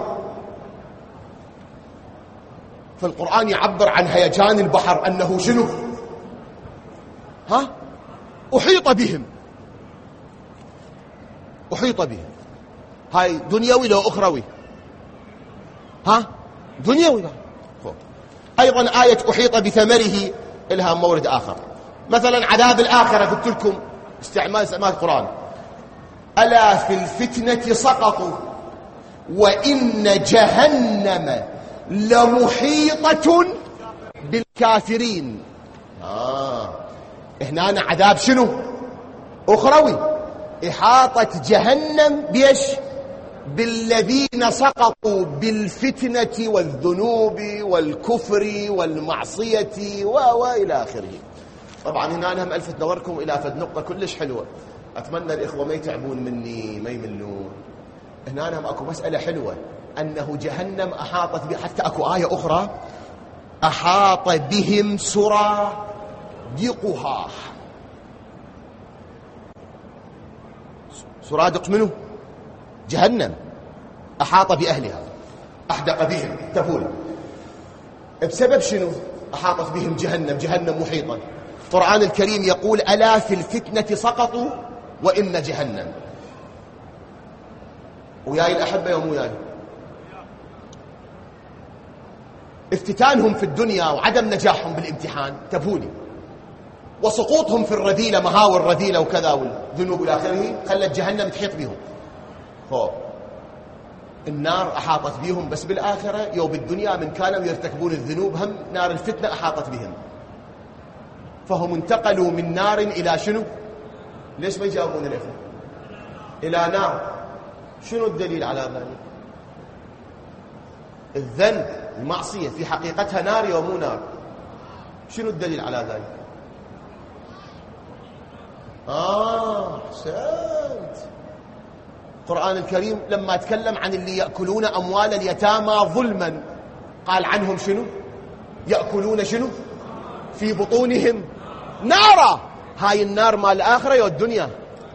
فالقرآن يعبر عن هيجان البحر أنه شنو؟ أحيط بهم. أحيط به. هاي دنيوي لو أخروي؟ دنيوي. أيضا آية أحيط بثمره إلها مورد آخر. مثلا عذاب الآخرة، قلت لكم استعمال القرآن: ألا في الفتنة سقطوا وإن جهنم لمحيطة بالكافرين. هنا عذاب شنو؟ أخروي. إحاطة جهنم بيش؟ بالذين سقطوا بالفتنة والذنوب والكفر والمعصية وإلى آخره. طبعا هنا أنا هم ألفت نظركم إلى فد نقطة كلش حلوة، أتمنى الإخوة ما يتعبون مني، ما يملون. هنا أنا أكو مسألة حلوة، أنه جهنم أحاطت به، حتى أكو آية أخرى: أحاط بهم سرادقها. سرادق منه؟ جهنم. أحاط بأهلها، أحدق بهم. تقول بسبب شنو أحاطت بهم جهنم؟ جهنم محيطة. القرآن الكريم يقول: ألا في الفتنة سقطوا وإن جهنم. وياي الأحبة يوم وياي، افتتانهم في الدنيا وعدم نجاحهم بالامتحان تبهولي، وسقوطهم في الرذيلة، مهاور رذيلة وكذا والذنوب إلى آخره، خلت جهنم تحيط بهم. النار أحاطت بهم، بس بالآخرة يوم بالدنيا من كانوا يرتكبون الذنوب هم نار الفتنة أحاطت بهم، فهم انتقلوا من نار إلى شنو؟ ليش ما يجاوبون الإخوة؟ إلى نار. شنو الدليل على ذلك؟ الذنب، المعصية في حقيقتها نار ومو نار. شنو الدليل على ذلك؟ أحسنت. القرآن الكريم لما تكلم عن اللي يأكلون أموال اليتامى ظلما قال عنهم شنو؟ يأكلون شنو؟ في بطونهم نارا. هاي النار مال الآخرة يا الدنيا؟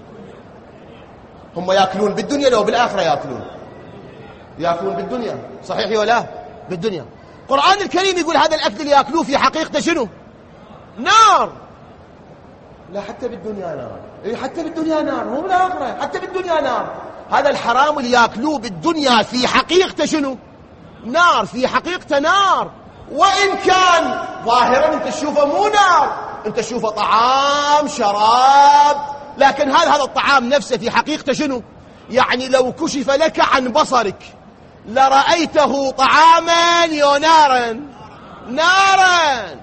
هم يأكلون بالدنيا لو بالآخرة يأكلون بالدنيا، صحيح ولا بالدنيا؟ القرآن الكريم يقول هذا الأكل اللي يأكلوه في حقيقته شنو؟ نار. لا، حتى بالدنيا نار. حتى بالدنيا نار، مو بالآخرة، حتى بالدنيا نار. هذا الحرام اللي يأكلوه بالدنيا في حقيقته شنو؟ نار. في حقيقته نار، وإن كان ظاهرا انت تشوفه مو نار، انت تشوفه طعام شراب، لكن هذا الطعام نفسه في حقيقته شنو؟ يعني لو كشف لك عن بصرك لرأيته طعاما نارا.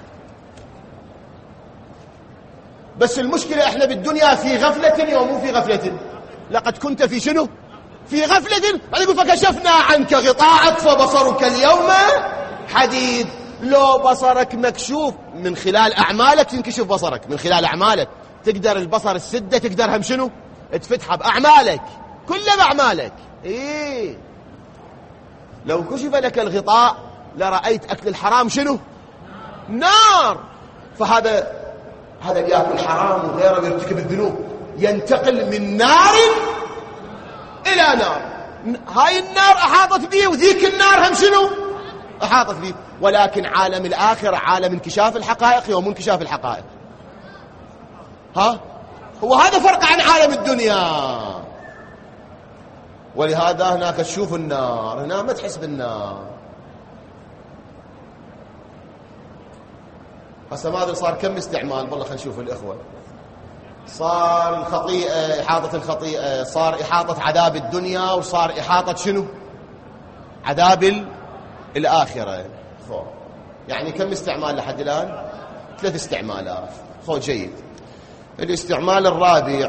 بس المشكلة احنا بالدنيا في غفلة ومو في غفلة. لقد كنت في شنو؟ في غفلة. يقول: فكشفنا عنك غطاءك فبصرك اليوم حديد. لو بصرك مكشوف من خلال أعمالك تنكشف بصرك، من خلال أعمالك تقدر البصر السدة تقدر هم شنو؟ تفتحها بأعمالك، كلها بأعمالك. لو كشف لك الغطاء لرأيت أكل الحرام شنو؟ نار. فهذا اللي يأكل حرام وغيره ويرتكب الذنوب ينتقل من نار إلى نار. هاي النار أحاطت به، وذيك النار هم شنو؟ أحاطت به. ولكن عالم الآخرة عالم انكشاف الحقائق ومو انكشاف الحقائق. هو هذا فرق عن عالم الدنيا. ولهذا هناك تشوف النار، هنا ما تحس بالنار. هسه ما ادري صار كم استعمال، والله خلينا نشوف الإخوة. صار الخطيئة، إحاطة الخطيئة، صار إحاطة عذاب الدنيا، وصار إحاطة شنو؟ عذاب الآخرة. يعني كم استعمال لحد الآن؟ 3 استعمالات. جيد. الاستعمال الرابع: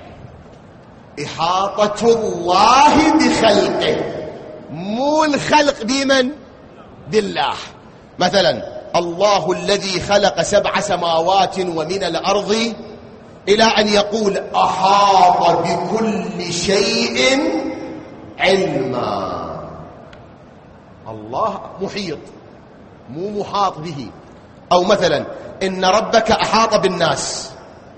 إحاطة الله بخلقه، مو الخلق بمن؟ بالله. مثلا: الله الذي خلق 7 سماوات ومن الأرض، إلى أن يقول: أحاط بكل شيء علما. الله محيط، مو محاط به. أو مثلا: إن ربك أحاط بالناس.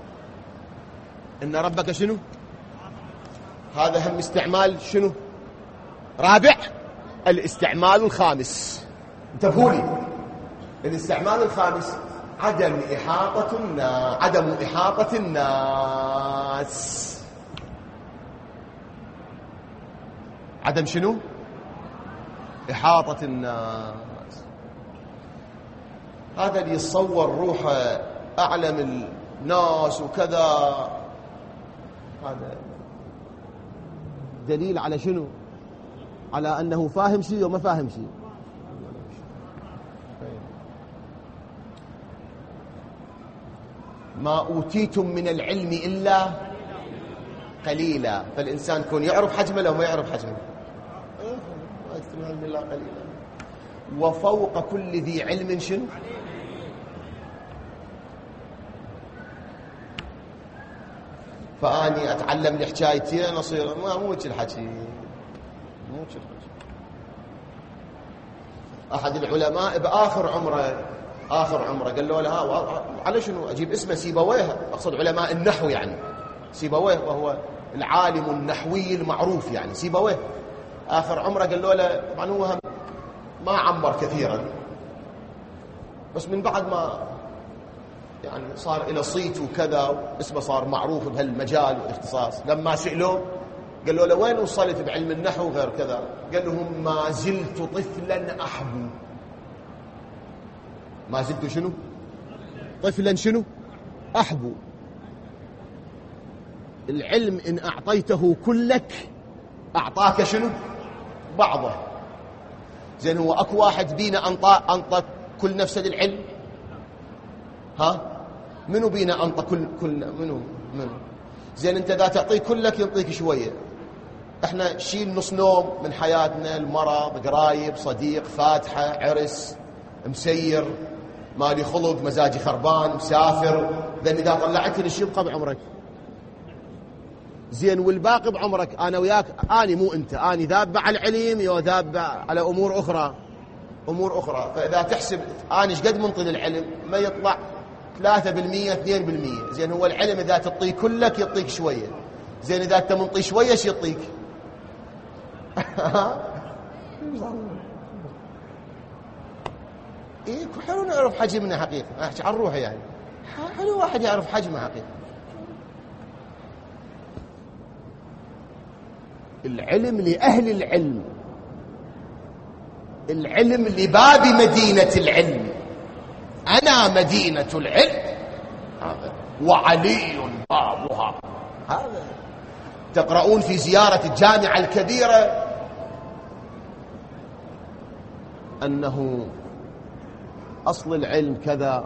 إن ربك شنو؟ هذا هم استعمال شنو؟ رابع. الاستعمال الخامس، انتبهوا لي، الاستعمال الخامس: عدم إحاطة الناس. عدم شنو؟ إحاطة الناس. هذا اللي يتصور روحه أعلم الناس وكذا، هذا دليل على شنو؟ على أنه فاهم شيء وما فاهم شيء. ما أوتيتم من العلم إلا قليلا. فالإنسان يكون يعرف حجمه لو ما يعرف حجمه، ما أوتيتم من العلم إلا قليلا. وفوق كل ذي علم شنو؟ فأني أتعلم لي حكايتين أصير مو الحكي، مو الحكي. أحد العلماء بآخر عمره قال له على شنو أجيب اسمه سيبويه، أقصد علماء النحو يعني سيبويه، وهو العالم النحوي المعروف يعني سيبويه. آخر عمره قال له طبعا هو ما عمر كثيرا، بس من بعد ما يعني صار إلى صيت وكذا اسمه صار معروف بهالمجال والاختصاص، لما سئلوه قال له وين وصلت بعلم النحو وغير كذا؟ قال لهم ما زلت طفلا أحبو. ما زلت شنو؟ طفلا شنو؟ أحبو. العلم إن أعطيته كلك أعطاك شنو؟ بعضه. زين هو أكو واحد بينا أنطى كل نفسه للعلم؟ ها؟ منو بينا أنطى كل منو؟ زين أنت إذا تعطيه كلك ينطيك شوية. احنا شيل نص نوم من حياتنا، المرض، قرايب، صديق، فاتحة، عرس، مسير، مالي خلق، مزاجي خربان، مسافر. ذن إذا طلعت لي شيء يبقى بعمرك. زين والباقي بعمرك أنا وياك، أني مو أنت، أني ذاب على العلم يو ذاب على أمور أخرى. فإذا تحسب أنا إيش قد منطي للعلم ما يطلع 3% 2%. زين هو العلم إذا تعطيه كلك يعطيك شوية. زين إذا أنت منطي شوية شو يعطيك؟ إيه حلو نعرف حجمنا حقيقة، أحكي عن روحي يعني، حلو واحد يعرف حجمه حقيقة. العلم لأهل العلم، العلم لباب مدينة العلم. أنا مدينة العلم وعلي بابها. هذا تقرؤون في زيارة الجامعة الكبيرة أنه أصل العلم كذا.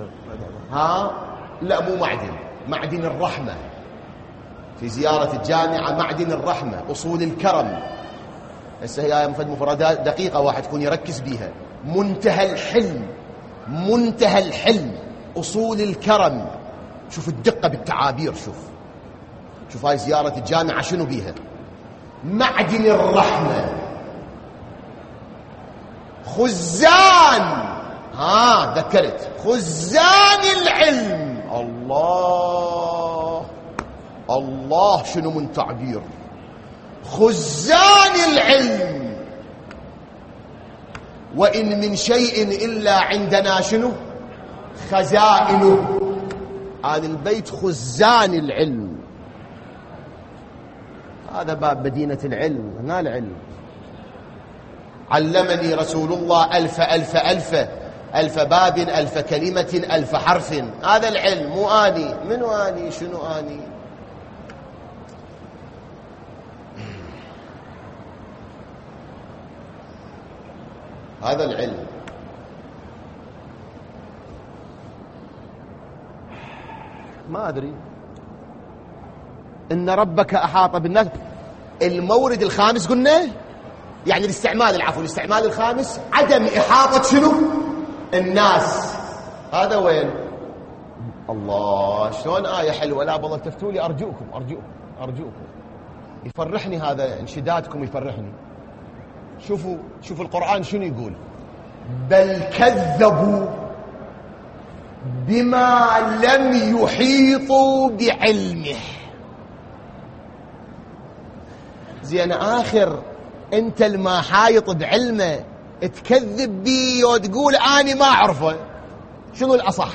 لا مو معدن الرحمة. في زيارة الجامعة معدن الرحمة، أصول الكرم. هسه هي مفردات دقيقة واحد يكون يركز بيها. منتهى الحلم أصول الكرم. شوف الدقة بالتعابير. شوف هاي زيارة الجامعة شنو بيها؟ معدن الرحمة، خزان. ذكرت خزان العلم. الله شنو من تعبير. خزان العلم. وإن من شيء إلا عندنا شنو؟ خزائنه. هذا البيت خزان العلم. هذا باب مدينة العلم. هنا العلم. علمني رسول الله ألف باب، 1000 كلمة، 1000 حرف. هذا العلم. مو آني. منو آني؟ شنو آني؟ هذا العلم. ما أدري. إن ربك أحاط بالناس. المورد الخامس قلنا يعني الاستعمال الخامس عدم إحاطة شنو؟ الناس. هذا وين؟ الله شلون آية حلوة. لا والله تفتوا لي أرجوكم. يفرحني هذا انشدادكم، يفرحني. شوفوا القرآن شنو يقول. بل كذبوا بما لم يحيطوا بعلمه. زين آخر أنت الما حايط بعلمه تكذب بي وتقول أنا ما أعرفه. شنو الأصح؟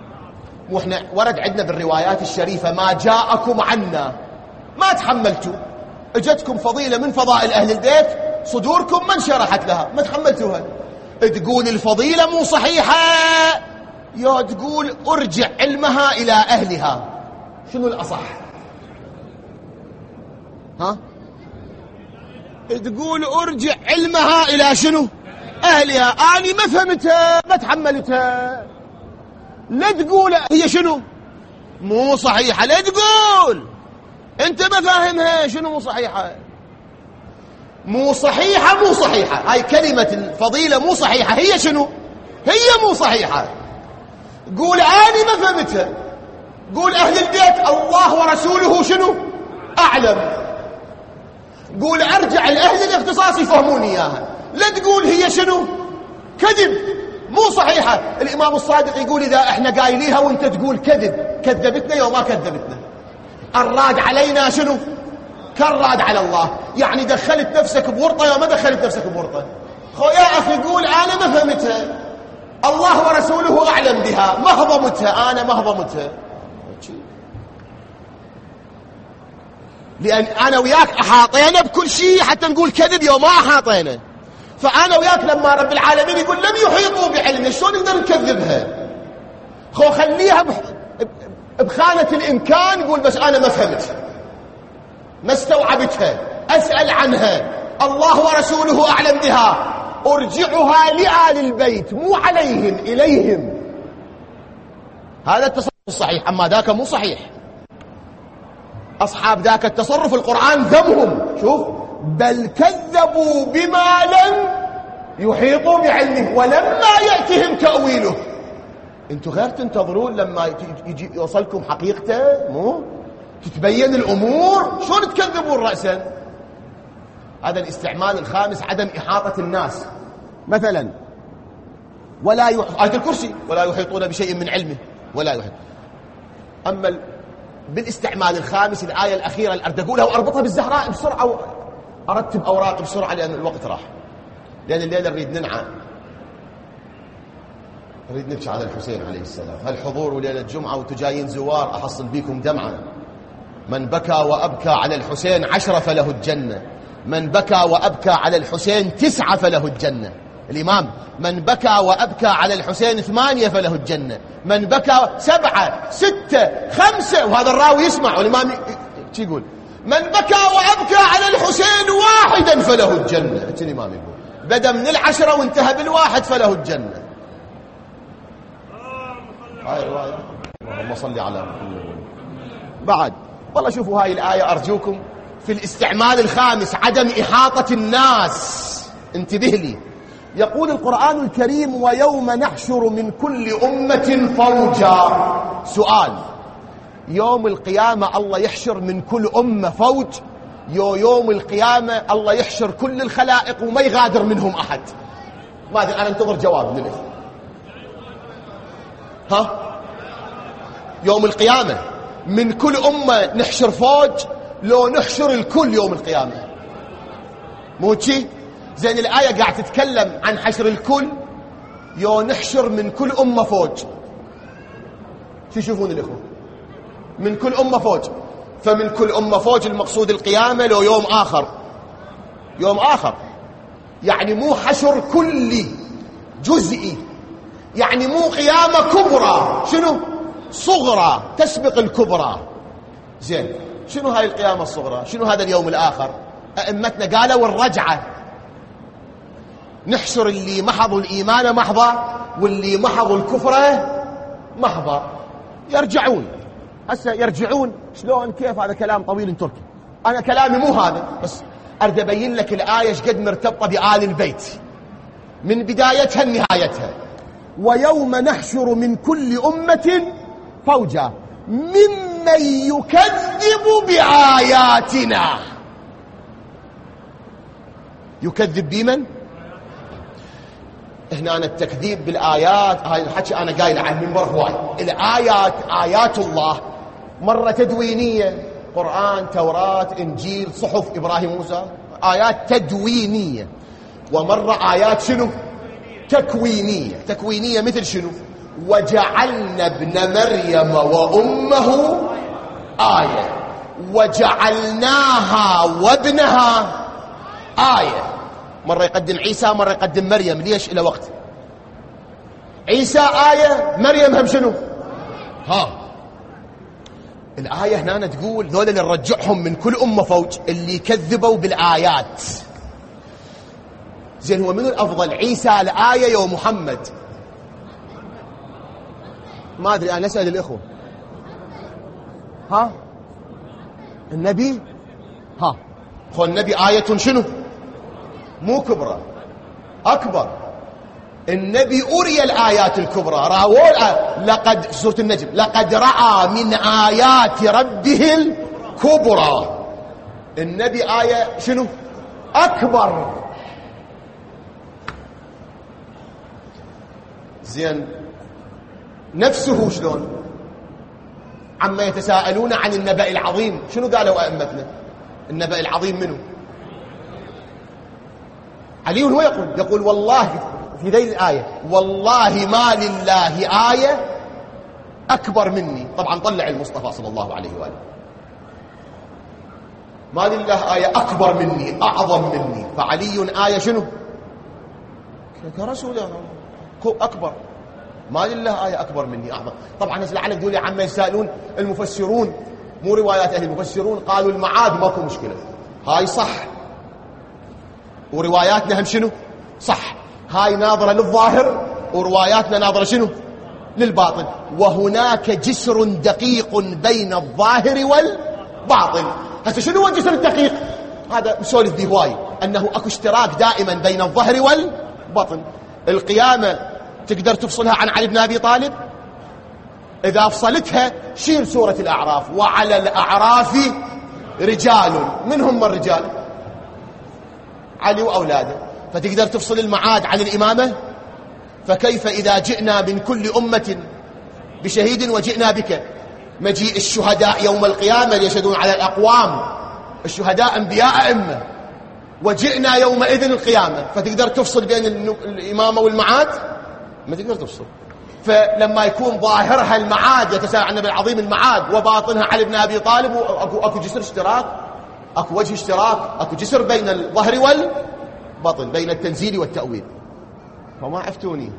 مو احنا ورد عندنا بالروايات الشريفة ما جاءكم عنا ما تحملتوا. اجتكم فضيلة من فضائل أهل البيت صدوركم ما انشرحت لها، ما تحملتوها. تقول الفضيلة مو صحيحة، يا تقول ارجع علمها إلى أهلها. شنو الأصح؟ ها؟ تقول ارجع علمها إلى شنو؟ أهلها. أنا ما فهمتها، ما تحملتها. لا تقول هي شنو؟ مو صحيحة. لا تقول أنت ما فاهمها. شنو مو صحيحة؟ مو صحيحة، مو صحيحة. هاي كلمة الفضيلة مو صحيحة، هي شنو؟ هي مو صحيحة. قول أنا ما فهمتها. قول أهل البيت الله ورسوله شنو؟ أعلم. قول أرجع لأهل الاختصاص يفهمون إياها. لا تقول هي شنو؟ كذب، مو صحيحة. الإمام الصادق يقول إذا إحنا قايليها وانت تقول كذب، كذبتنا يوم ما كذبتنا. الراد علينا شنو؟ كالراد على الله. يعني دخلت نفسك بورطة يوم ما دخلت نفسك بورطة. يا أخي قول أنا ما فهمتها، الله ورسوله أعلم بها، ما هضمتها، أنا ما هضمتها. لأن أنا وياك أحاطينا بكل شيء حتى نقول كذب يوم ما أحاطينا. فأنا وياك لما رب العالمين يقول لم يحيطوا بعلمه، شلون نقدر نكذبها؟ خليها بخانة الإمكان. قول بس أنا ما فهمتها، ما استوعبتها، أسأل عنها، الله ورسوله أعلم بها. أرجعها لآل البيت، مو عليهم، إليهم. هذا التصرف الصحيح. أما ذاك مو صحيح. أصحاب ذاك التصرف القرآن ذمهم. شوف، بل كذبوا بما لم يحيطوا بعلمه ولما يأتهم تأويله. انتوا غير تنتظرون لما يجي يوصلكم حقيقته، مو تتبين الأمور، شلون تكذبون رأسا؟ هذا الاستعمال الخامس، عدم إحاطة الناس. مثلا ولا آية الكرسي ولا يحيطون بشيء من علمه ولا يحيط. أما بالاستعمال الخامس الآية الأخيرة اللي أريد أقولها وأربطها بالزهراء بسرعة وأرتب أوراقي بسرعة لأن الوقت راح. لأن الليلة نريد ننعى، نريد نبكي على الحسين عليه السلام. هالحضور ليلة الجمعة وتجايين زوار أحصل بيكم دمعة. من بكى وأبكى على الحسين 10 فله الجنة، من بكى وأبكى على الحسين 9 فله الجنة. الإمام من بكى وأبكى على الحسين 8 فله الجنة، من بكى 7 6 5. وهذا الراوي يسمع والإمام يقول من بكى وأبكى على الحسين 1 فله الجنة. الإمام يقول بدأ من 10 وانتهى ب1 فله الجنة. هاي رواية. اللهم صل على محمد. بعد والله شوفوا هاي الآية أرجوكم في الاستعمال الخامس، عدم إحاطة الناس. انتبه لي. يقول القرآن الكريم ويوم نحشر من كل أمة فوجا. سؤال، يوم القيامة الله يحشر من كل أمة فوج؟ يوم القيامة الله يحشر كل الخلائق وما يغادر منهم أحد؟ ما أدري، أنا انتظر جواب من الإخوة. ها؟ يوم القيامة من كل أمة نحشر فوج لو نحشر الكل يوم القيامة؟ مو شي؟ زين الآية قاعد تتكلم عن حشر الكل، يو نحشر من كل أمة فوج. شو يشوفون الإخوة؟ من كل أمة فوج. فمن كل أمة فوج المقصود القيامة لو يوم آخر؟ يوم آخر يعني مو حشر كلي جزئي، يعني مو قيامة كبرى، شنو؟ صغرى تسبق الكبرى. زين شنو هاي القيامة الصغرى؟ شنو هذا اليوم الآخر؟ أئمتنا قالوا الرجعة. نحشر اللي محضوا الإيمان محضة واللي محضوا الكفر محضة، يرجعون. هسه يرجعون شلون؟ كيف؟ هذا كلام طويل تركي، أنا كلامي مو هذا، بس أريد أبين لك الآية شقد مرتبطة بآل البيت من بدايتها لنهايتها. ويوم نحشر من كل أمة فوجا ممن يكذب بآياتنا. يكذب بمن؟ هنا التكذيب بالآيات، هاي الحكي أنا قايل عن منبر هواي. الآيات آيات الله مرة تدوينية، قرآن توراة إنجيل صحف إبراهيم موسى، آيات تدوينية. ومرة آيات شنو؟ تكوينية. تكوينية مثل شنو؟ وجعلنا ابن مريم وأمه آية. وجعلناها وابنها آية. مرة يقدم عيسى، مرة يقدم مريم. ليش؟ إلى وقت. عيسى آية، مريم هم شنو؟ الآية هنا تقول ذول اللي نرجعهم من كل أمة فوج اللي كذبوا بالآيات. زين، هو منو الأفضل، عيسى الآية يا محمد؟ ما أدري، أنا أسأل الإخوة. النبي. هو النبي آية شنو؟ مو كبرى، أكبر. النبي أري الآيات الكبرى، راووا لقد، سورة النجم، لقد رأى من آيات ربه الكبرى. النبي آية شنو؟ أكبر. زين، نفسه شلون؟ عما يتساءلون عن النبأ العظيم، شنو قالوا أئمتنا؟ النبأ العظيم منه؟ علي هو يقول والله في ذي الآية، والله ما لله آية أكبر مني. طبعا طلع المصطفى صلى الله عليه وآله. ما لله آية أكبر مني، أعظم مني. فعلي آية شنو؟ كرسول أكبر. ما لله آية أكبر مني، أعظم. طبعا لعلك دول عما يسألون المفسرون، مو روايات أهل المفسرون، قالوا المعاد ماكو مشكلة، هاي صح، ورواياتنا هم شنو؟ صح. هاي ناظرة للظاهر ورواياتنا ناظرة شنو؟ للباطن. وهناك جسر دقيق بين الظاهر والباطن. هسه شنو هو الجسر الدقيق؟ هذا مسولف به هواي، أنه أكو اشتراك دائما بين الظاهر والباطن. القيامة تقدر تفصلها عن علي بن أبي طالب؟ إذا أفصلتها شيل سورة الأعراف. وعلى الأعراف رجال. من هم الرجال؟ علي وأولاده. فتقدر تفصل المعاد عن الإمامة؟ فكيف إذا جئنا من كل أمة بشهيد وجئنا بك؟ مجيء الشهداء يوم القيامة يشهدون على الأقوام، الشهداء أنبياء أئمة، وجئنا يومئذ القيامة. فتقدر تفصل بين الإمامة والمعاد؟ ما تقدر تفصل. فلما يكون ظاهرها المعاد يتساءل عن النبي العظيم المعاد، وباطنها علي بن أبي طالب، أكو جسر اشتراك، أكو وجه اشتراك، أكو جسر بين الظهر والباطن، بين التنزيل والتأويل. فما عفتوني.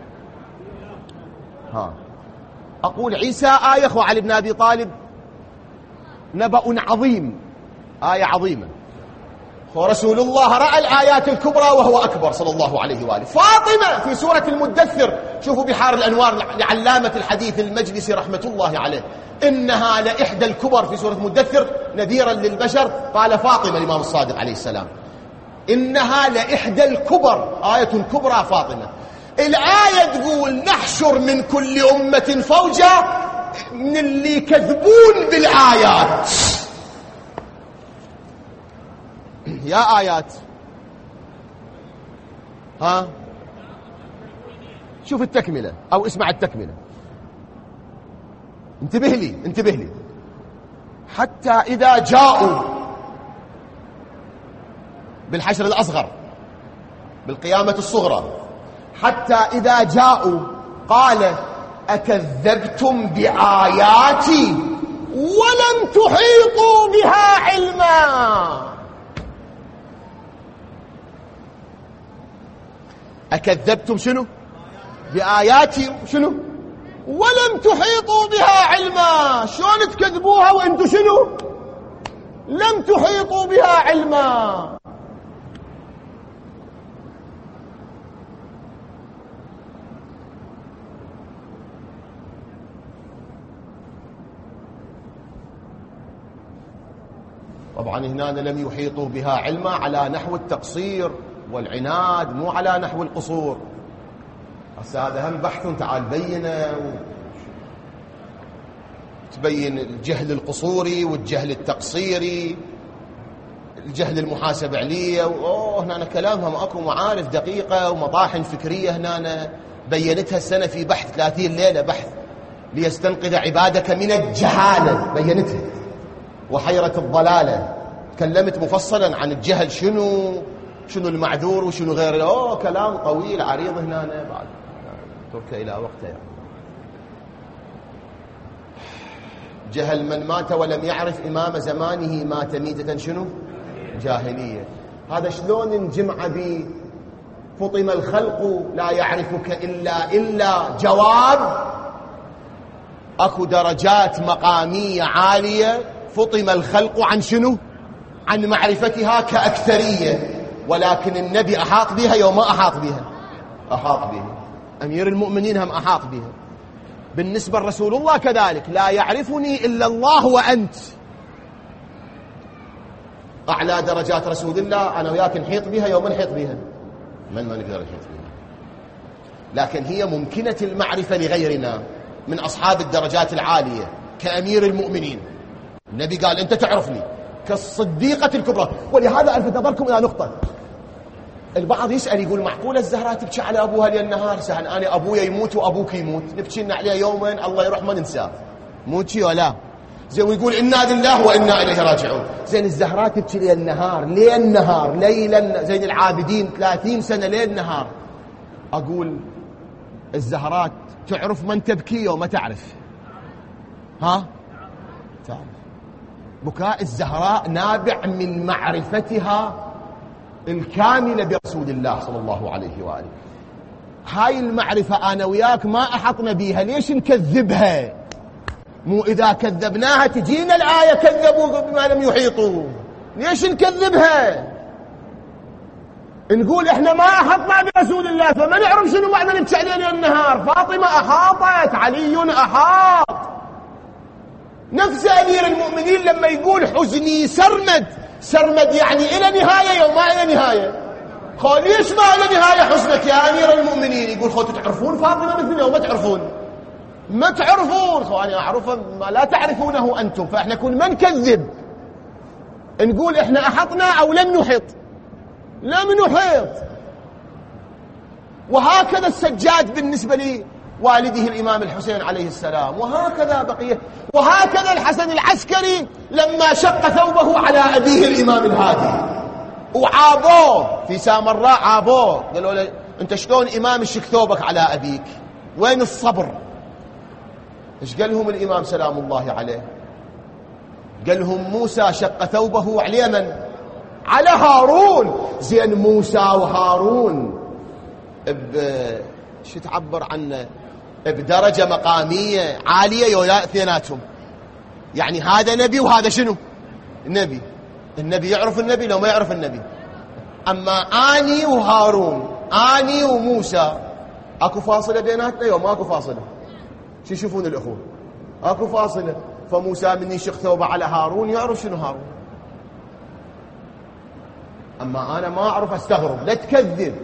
أقول عيسى آية وعلي بن أبي طالب نبأ عظيم، آية عظيمة. ورسول الله رأى الآيات الكبرى وهو أكبر صلى الله عليه وآله. فاطمة في سورة المدثر، شوفوا بحار الأنوار لعلامة الحديث المجلسي رحمة الله عليه، إنها لإحدى الكبر في سورة المدثر نذيرا للبشر. قال فاطمة الإمام الصادق عليه السلام إنها لإحدى الكبر، آية كبرى فاطمة. الآية تقول نحشر من كل أمة فوجا من اللي يكذبون بالآيات. يا آيات، شوف التكملة أو اسمع التكملة، انتبه لي. حتى إذا جاءوا بالحشر الأصغر، بالقيامة الصغرى، حتى إذا جاءوا قال أكذبتم بآياتي ولم تحيطوا بها علما. أكذبتم شنو؟ بآياتي شنو؟ ولم تحيطوا بها علما. شلون تكذبوها وانتم شنو؟ لم تحيطوا بها علما. طبعا هنا لم يحيطوا بها علما على نحو التقصير والعناد، مو على نحو القصور. هذا هم بحث، تعال بينه، تبين الجهل القصوري والجهل التقصيري، الجهل المحاسب عليه. هنا كلامها ماكو معارف دقيقة ومطاحن فكرية هنا بينتها السنة في بحث 30 ليلة بحث ليستنقذ عبادك من الجهالة، بينتها وحيرة الضلالة. تكلمت مفصلا عن الجهل، شنو المعذور وشنو غيره. كلام طويل عريض هنا بعد ترك إلى وقته. جهل من مات ولم يعرف إمام زمانه مات ميتة شنو؟ جاهلية. هذا شلون نجمع به فطم الخلق لا يعرفك إلا جواب؟ أكو درجات مقامية عالية فطم الخلق عن شنو؟ عن معرفتها كأكثرية، ولكن النبي أحاط بها يوم ما أحاط بها، أحاط بها أمير المؤمنين هم أحاط بها. بالنسبة لرسول الله كذلك، لا يعرفني إلا الله وأنت. أعلى درجات رسول الله أنا وياك نحيط بها يوم نحيط بها، من ما نقدر نحيط بها، لكن هي ممكنة المعرفة لغيرنا من أصحاب الدرجات العالية كأمير المؤمنين. النبي قال أنت تعرفني كالصديقة الكبرى. ولهذا ألفت نظركم إلى نقطة، البعض يسأل يقول معقولة الزهراء تبكي على أبوها ليل نهار؟ سهل أنا أبويا يموت وأبوك يموت، نبكي عليه يوما الله يروح ما ننساه، موتي ولا زين، ويقول إنا لله وإنا إليه راجعون. زين الزهراء تبكي ليل نهار، ليل نهار ليلا، زين العابدين 30 سنة ليل نهار. أقول الزهراء تعرف من تبكي وما تعرف؟ ها؟ تعرف. بكاء الزهراء نابع من معرفتها الكاملة برسول الله صلى الله عليه وآله. هاي المعرفة أنا وياك ما أحطنا بيها، ليش نكذبها؟ مو إذا كذبناها تجينا الآية كذبوا بما لم يحيطوا، ليش نكذبها؟ نقول إحنا ما أحطنا برسول الله فما نعرف شنو معنى نبكي عليه النهار. فاطمة أحاطت، علي أحاط. نفس أمير المؤمنين لما يقول حزني سرمد، سرمد يعني إلى نهاية يوم ما إلى نهاية. قال ليش ما إلى نهاية حزنك يا أمير المؤمنين؟ يقول خو تعرفون فاطمة مثلنا وما تعرفون، ما تعرفون. خو أنا أعرفه ما لا تعرفونه أنتم. فإحنا كل من نكذب نقول إحنا أحطنا أو لم نحط، لم نحيط. وهكذا السجاد بالنسبة لي والده الإمام الحسين عليه السلام، وهكذا بقية، وهكذا الحسن العسكري لما شق ثوبه على أبيه الإمام الهادي وعابوه في سامراء، عابوه قالوا له أنت شلون إمام يشق ثوبك على أبيك؟ وين الصبر؟ إيش قال لهم الإمام سلام الله عليه؟ قال لهم موسى شق ثوبه على من؟ على هارون. زين موسى وهارون شو تعبر عنه؟ بدرجة مقامية عالية يولا اثنيناتهم، يعني هذا نبي وهذا شنو؟ نبي. النبي يعرف النبي لو ما يعرف النبي. أما آني وهارون، آني وموسى، أكو فاصلة بيناتنا يوم ماكو فاصلة. شو يشوفون الأخوة؟ أكو فاصلة. فموسى من يشق ثوبه على هارون يعرف شنو هارون، أما أنا ما أعرف أستغرب. لا تكذب.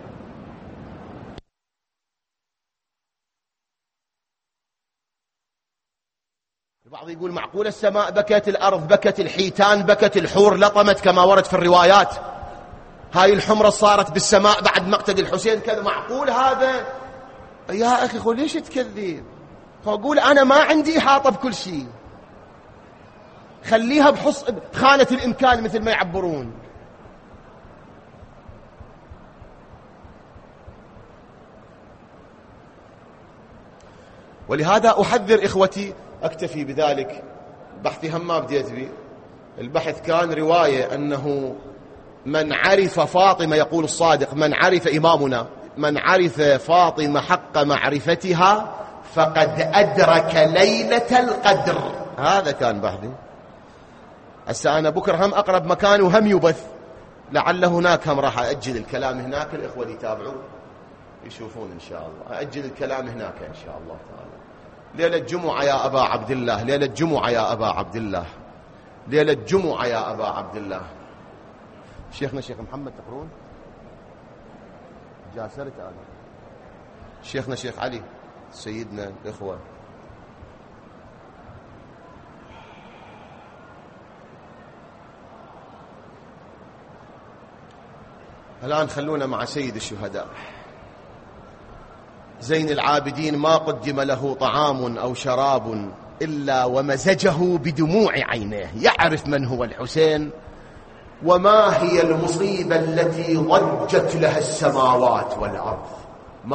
البعض يقول معقول السماء بكت، الأرض بكت، الحيتان بكت، الحور لطمت كما ورد في الروايات، هاي الحمرة صارت بالسماء بعد مقتل الحسين كذا، معقول هذا؟ يا أخي خو ليش تكذب؟ فأقول أنا ما عندي إحاطة بكل شيء، خليها بخانة الإمكان مثل ما يعبرون. ولهذا أحذر إخوتي، أكتفي بذلك، بحثي هم ما بديت به، البحث كان رواية أنه من عرف فاطمة، يقول الصادق من عرف إمامنا، من عرف فاطمة حق معرفتها فقد أدرك ليلة القدر. هذا كان بحثي. هسه أنا بكرة هم أقرب مكان وهم يبث، لعل هناك هم راح أأجل الكلام هناك، الإخوة اللي يتابعون يشوفون إن شاء الله، أأجل الكلام هناك إن شاء الله تعالى. ليلة جمعة يا أبا عبد الله، ليلة جمعة يا أبا عبد الله، ليلة جمعة يا أبا عبد الله. شيخنا شيخ محمد تقرون جاسرت أنا، شيخنا شيخ علي، سيدنا الإخوة. الآن خلونا مع سيد الشهداء زين العابدين، ما قدم له طعام أو شراب إلا ومزجه بدموع عينيه، يعرف من هو الحسين وما هي المصيبة التي ضجت لها السماوات والأرض.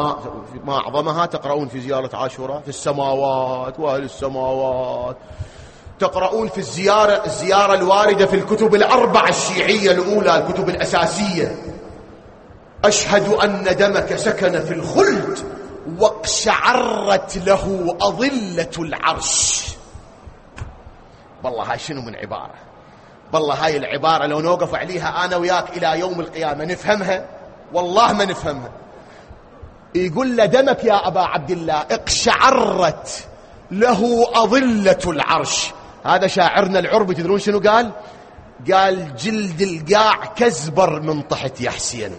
ما أعظمها تقرؤون في زيارة عاشوراء، في السماوات وأهل السماوات تقرؤون في الزيارة الواردة في الكتب الأربعة الشيعية الأولى، الكتب الأساسية: أشهد أن دمك سكن في الخلد واقشعرت له أظلة العرش. والله هاي شنو من عبارة! والله هاي العبارة لو نوقف عليها أنا وياك إلى يوم القيامة نفهمها؟ والله ما نفهمها. يقول له دمك يا أبا عبد الله اقشعرت له أظلة العرش. هذا شاعرنا العربي تدرون شنو قال؟ قال جلد القاع كزبر من طحت يا حسين.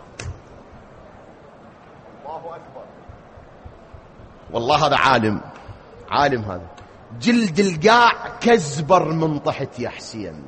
الله أكبر. والله هذا عالم هذا. جلد القاع كزبر من طحت يا حسين.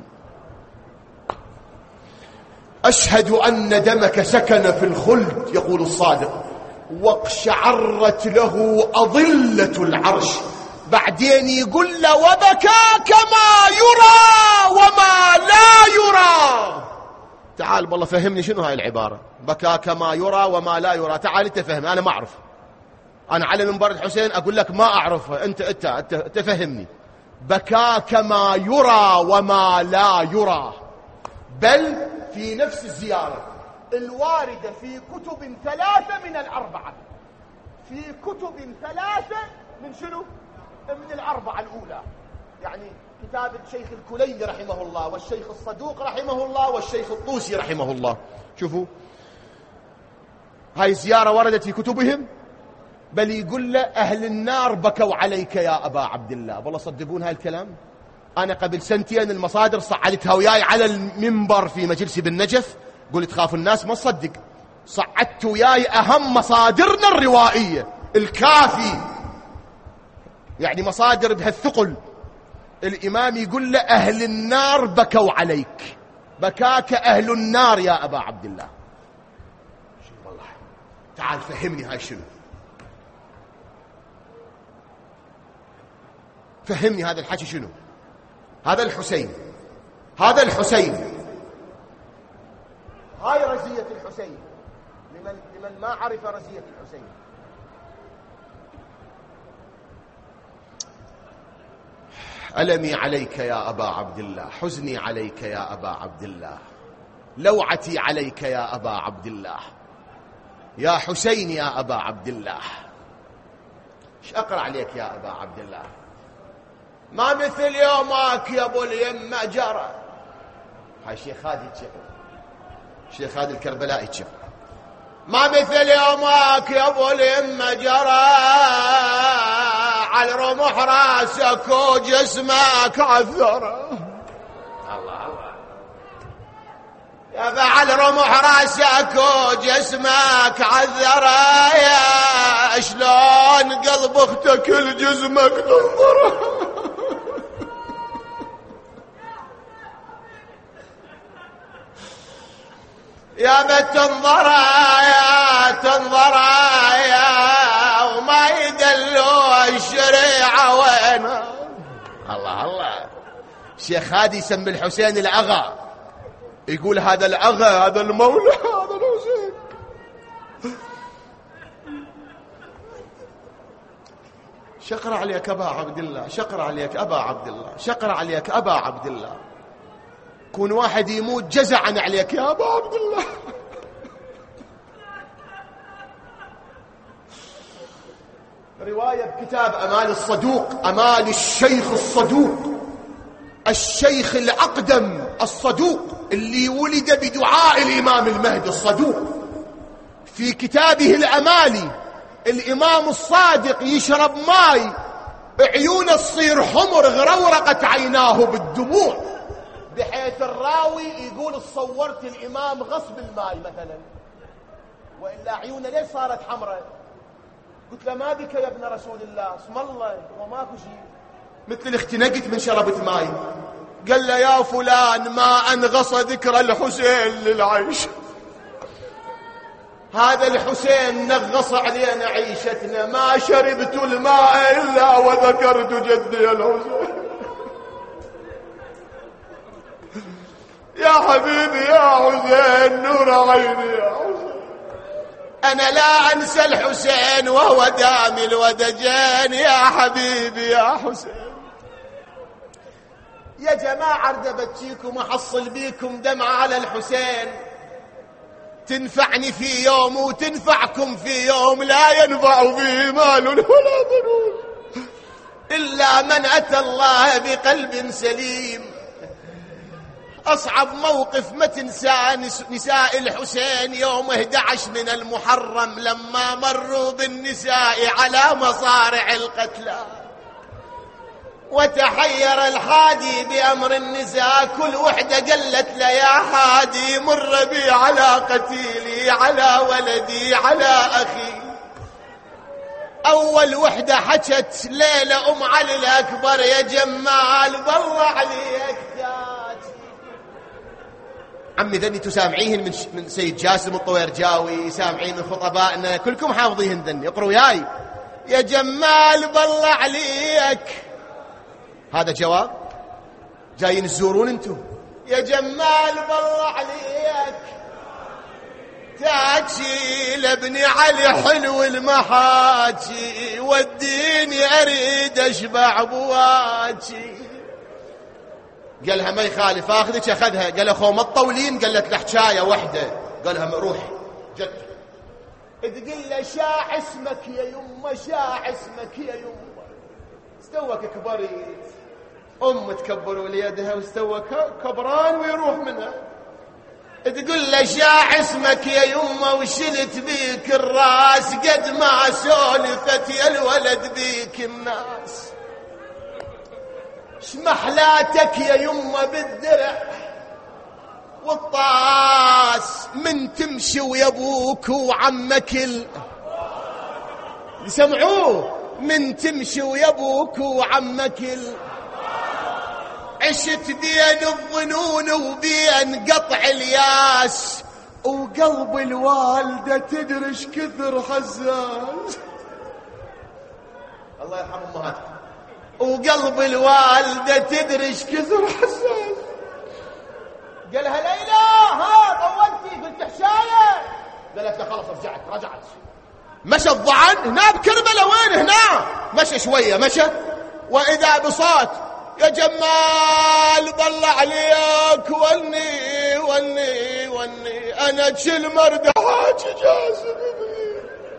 أشهد أن دمك سكن في الخلد، يقول الصادق، واقشعرت له أظلة العرش. بعدين يقول له وبكى كما يرى وما لا يرى. تعال والله فهمني شنو هاي العبارة، بكى كما يرى وما لا يرى. تعال انت فهم، انا ما اعرف، انا على منبر الحسين اقول لك ما اعرفها، انت فهمني. بكى كما يرى وما لا يرى. بل في نفس الزيارة الواردة في كتب 3 من الأربعة، في كتب 3 من شنو؟ من الأربعة الأولى، يعني كتاب الشيخ الكليني رحمه الله، والشيخ الصدوق رحمه الله، والشيخ الطوسي رحمه الله. شوفوا هاي الزيارة وردت في كتبهم. بل يقول له أهل النار بكوا عليك يا أبا عبد الله. والله صدقون هاي الكلام؟ أنا قبل 2 سنين المصادر صعدتها وياي على المنبر في مجلسي بالنجف، قلت خاف الناس ما تصدق. صعدت وياي أهم مصادرنا الروائية الكافي، يعني مصادر بهالثقل. الإمام يقول له أهل النار بكوا عليك، بكاك أهل النار يا أبا عبد الله. شنو والله؟ تعال فهمني هاي شنو، فهمني هذا الحكي شنو. هذا الحسين، هذا الحسين، هاي رزية الحسين. لمن ما عرف رزية الحسين، ألمي عليك يا أبا عبد الله، حزني عليك يا أبا عبد الله، لوعتي عليك يا أبا عبد الله، يا حسين يا أبا عبد الله. ايش أقرأ عليك يا أبا عبد الله؟ ما مثل يومك يا ابو اليمة جرى. هاي شيخ خالد يتشغل، شيخ خالد الكربلائي يتشغل. ما مثل يومك يا ابو اليمة جرى، على رمح راسك وجسمك عذرة. الله الله يا بعد رمح راسك وجسمك عذرة، يا شلون قلب اختك لجسمك تنظره. يا بتنظره يا تنظره يا، وما يدلوا الشريعة وين. الله الله. الشيخ هادي يسمي الحسين الأغا، يقول هذا الأغا، هذا المولى، هذا الحسين. شقر عليك أبا عبد الله، شقر عليك أبا عبد الله، شقر عليك أبا عبد الله. كون واحد يموت جزعا عليك يا أبا عبد الله. رواية بكتاب أمال الصدوق، أمال الشيخ الصدوق، الشيخ الأقدم الصدوق اللي ولد بدعاء الإمام المهدي الصدوق. في كتابه الأمالي الإمام الصادق يشرب ماي عيونه تصير حمر، غرورقت عيناه بالدموع، بحيث الراوي يقول صورت الإمام غصب الماي مثلا، وإلا عيونه ليش صارت حمراء؟ قلت له ما بك يا ابن رسول الله؟ اسم الله وماكو شيء، مثل اللي اختنقت من شربت ماي. قال له يا فلان ما أنغص ذكر الحسين للعيش، هذا الحسين نغص علينا عيشتنا، ما شربت الماء إلا وذكرت جدي الحسين. يا حبيبي يا حسين نور عيني يا حسين، أنا لا أنسى الحسين وهو دام الودجين. يا حبيبي يا حسين يا جماعة أرد أبكيكم أحصل بيكم دمعة على الحسين، تنفعني في يوم وتنفعكم في يوم، لا ينفع فيه مال ولا بنون إلا من أتى الله بقلب سليم. أصعب موقف ما تنسى نساء الحسين يوم 11 من المحرم لما مروا بالنساء على مصارع القتلى، وتحير الحادي بأمر النساء، كل وحدة قالت له يا حادي مر بي على قتيلي، على ولدي، على أخي. أول وحدة حكت ليلة أم علي الأكبر، يا جمال بالله عليك تاتي. عمي ذني تسامعيهن من سيد جاسم الطويرجاوي، سامعين من خطبائنا كلكم حافظيهن ذني، اقروا وياي يا جمال بالله عليك. هذا جواب جايين تزورون انتم، يا جمال بالله عليك تاجي لابني علي حلو المحاجي، وديني اريد اشبع بواجي. قالها ما يخالف اخذك، اخذها. قال اخو ما تطولين، قالت له حكايه وحده. قالها روح جد تقول له شاع اسمك يا يمه، شاع اسمك يا يمه. استوك كبريت، ام تكبر وليدها واستوى كبران ويروح منها. تقول له شاع اسمك يا يمه وشلت بيك الراس، قد ما سولفت يا الولد بيك الناس. شمحلاتك يا يمه بالدرع والطاس، من تمشي ويا ابوك وعمك سمعوه، من تمشي ويا ابوك وعمك عشت بين الظنون وبين قطع الياس، وقلب الوالدة تدرش كثر حزاز. الله يرحم امهاتكم. وقلب الوالدة تدرش كثر حزاز. قالها ليلى ها طولتي قلت حشاية؟ قالت له خلاص رجعت. مشى الضعن هنا بكربلة، وين هنا؟ مشى شوية مشى، وإذا بصوت يا جمال بالله عليك وني أنا تشل مرد حاج جاسم ابني.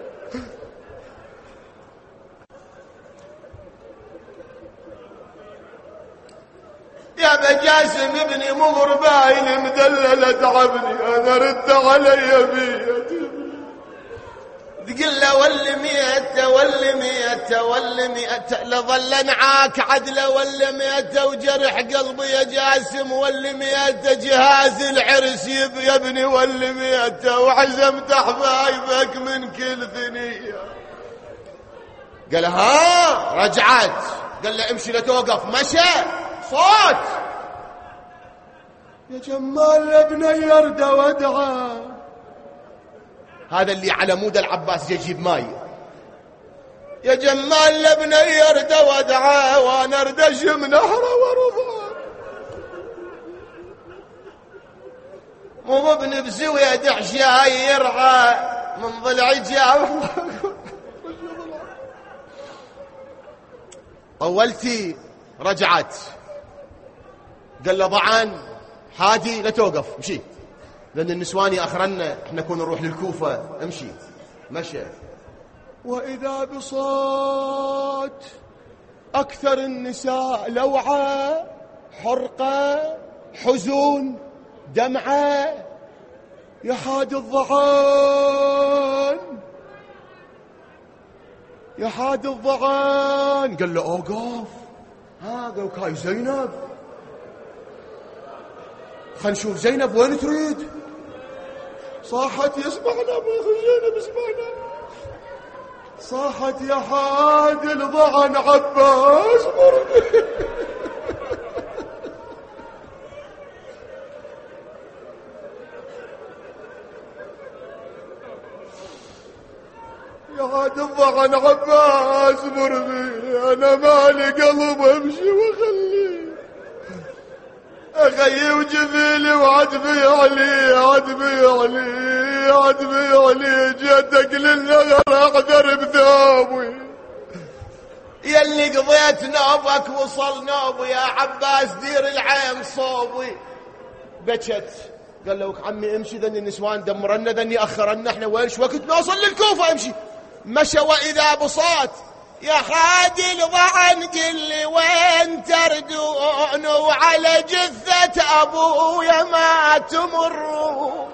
يا بجاسم ابني مغر باين مدللة تعبني، أنا رد علي بيتي. تقول له ولي ميتة لظل نعاك عدله، ولي ميتة وجرح قلبي يا جاسم، ولي ميتة جهاز العرس يا ابني، ولي ميتة وعزمت حبايبك من كل ثنية. قال ها رجعت. قال له امشي لتوقف، مشى صوت يا جمال يا ابني يرد ودعا. هذا اللي على مود العباس يجيب ماي. يا جمال لابني يرد ودعا، وانا اردش من نهره ورضا. مو ابن بزويه دحشاي يرعى من ضلع جاو. طولتي رجعت. قال له ضعان حادي لا توقف، مشي لأن النسوان يأخرنا، احنا كنا نروح للكوفة. امشي. مشى، وإذا بصوت أكثر النساء لوعة، حرقة، حزن، دمعة. يا حاد الضعان يا حاد الضعان. قال له اوقف. قال كاي زينب، خل نشوف زينب وين تريد. صاحت يسمعنا ابو زينب اسمعنا. صاحت يا حاد الضعن عباس مرقي. يا حاد الضعن عباس مرقي، انا مالي قلب امشي واخليه. أخي وجبيلي وعدبي علي جدك للنغر أقدر بثوبي. يلي قضيت نوبك وصل نوبي يا عباس دير العين صوبي. بكت قال له عمي امشي ذني النسوان دمرنا ذني اخرنا احنا وين شو وقت نوصل للكوفة امشي. مشى واذا بصوت يا خادي ضعن قل لي وين تردون وعلى جثة ابويا ما تمرون.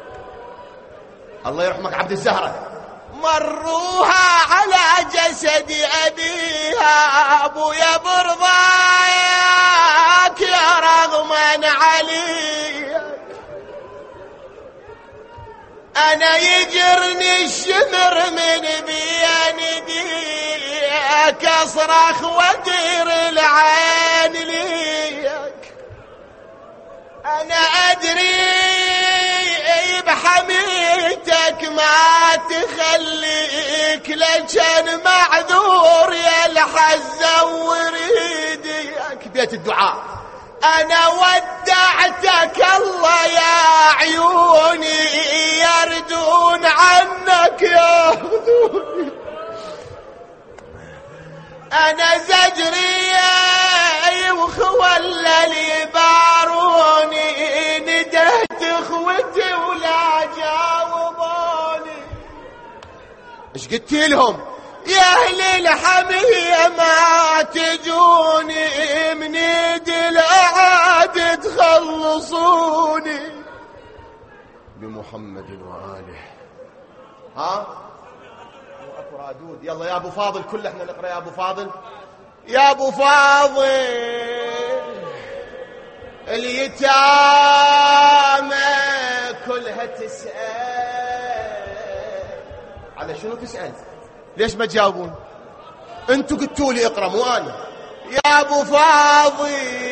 الله يرحمك عبد الزهرة. مروها على جسد أبيها أبويا برضاك يا رغما عليك. أنا يجرني الشمر من بين يديك أصرخ ودير العين ليك. أنا أدري بحميتك ما تخليك لكن معذور يا الحزة وريدك. بيت الدعاء. أنا ودعتك الله يا عيوني يردون عنك ياخذوني. أنا زجري وخولة لي باروني ندهت اخوتي ولا جاوبوني. ايش قلت لهم؟ يا اهل الحمية ما تجوني من يد الاعاد تخلصوني بمحمد وآله. ها اكو رادود. يلا يا ابو فاضل كل احنا نقرأ يا ابو فاضل. يا ابو فاضل اليتامى كلها تسأل. على شنو تسأل؟ ليش ما تجاوبون؟ انتوا قلتوا لي اقرأ مو انا. يا ابو فاضل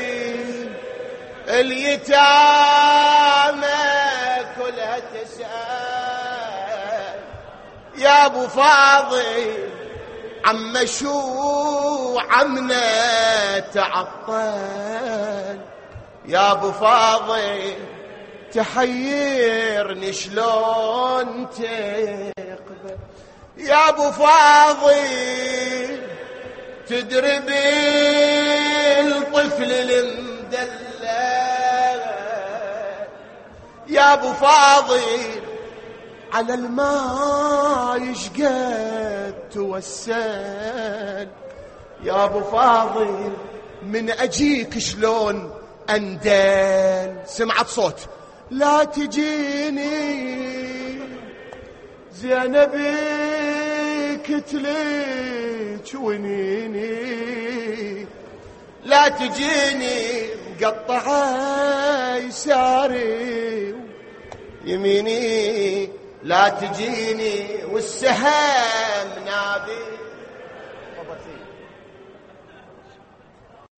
اليتامى كلها تسأل. يا ابو فاضل عم شو عمنا تعطل. يا ابو فاضل تحيرني شلون تقبل. يا ابو فاضل تدري بالطفل المدلل. يا ابو فاضل على الماء يشقد توسل. يا ابو فاضل من اجيك شلون اندل. سمعت صوت لا تجيني زينبك تليك ونيني. لا تجيني مقطعة يساري يميني. لا تجيني والسهم نابي.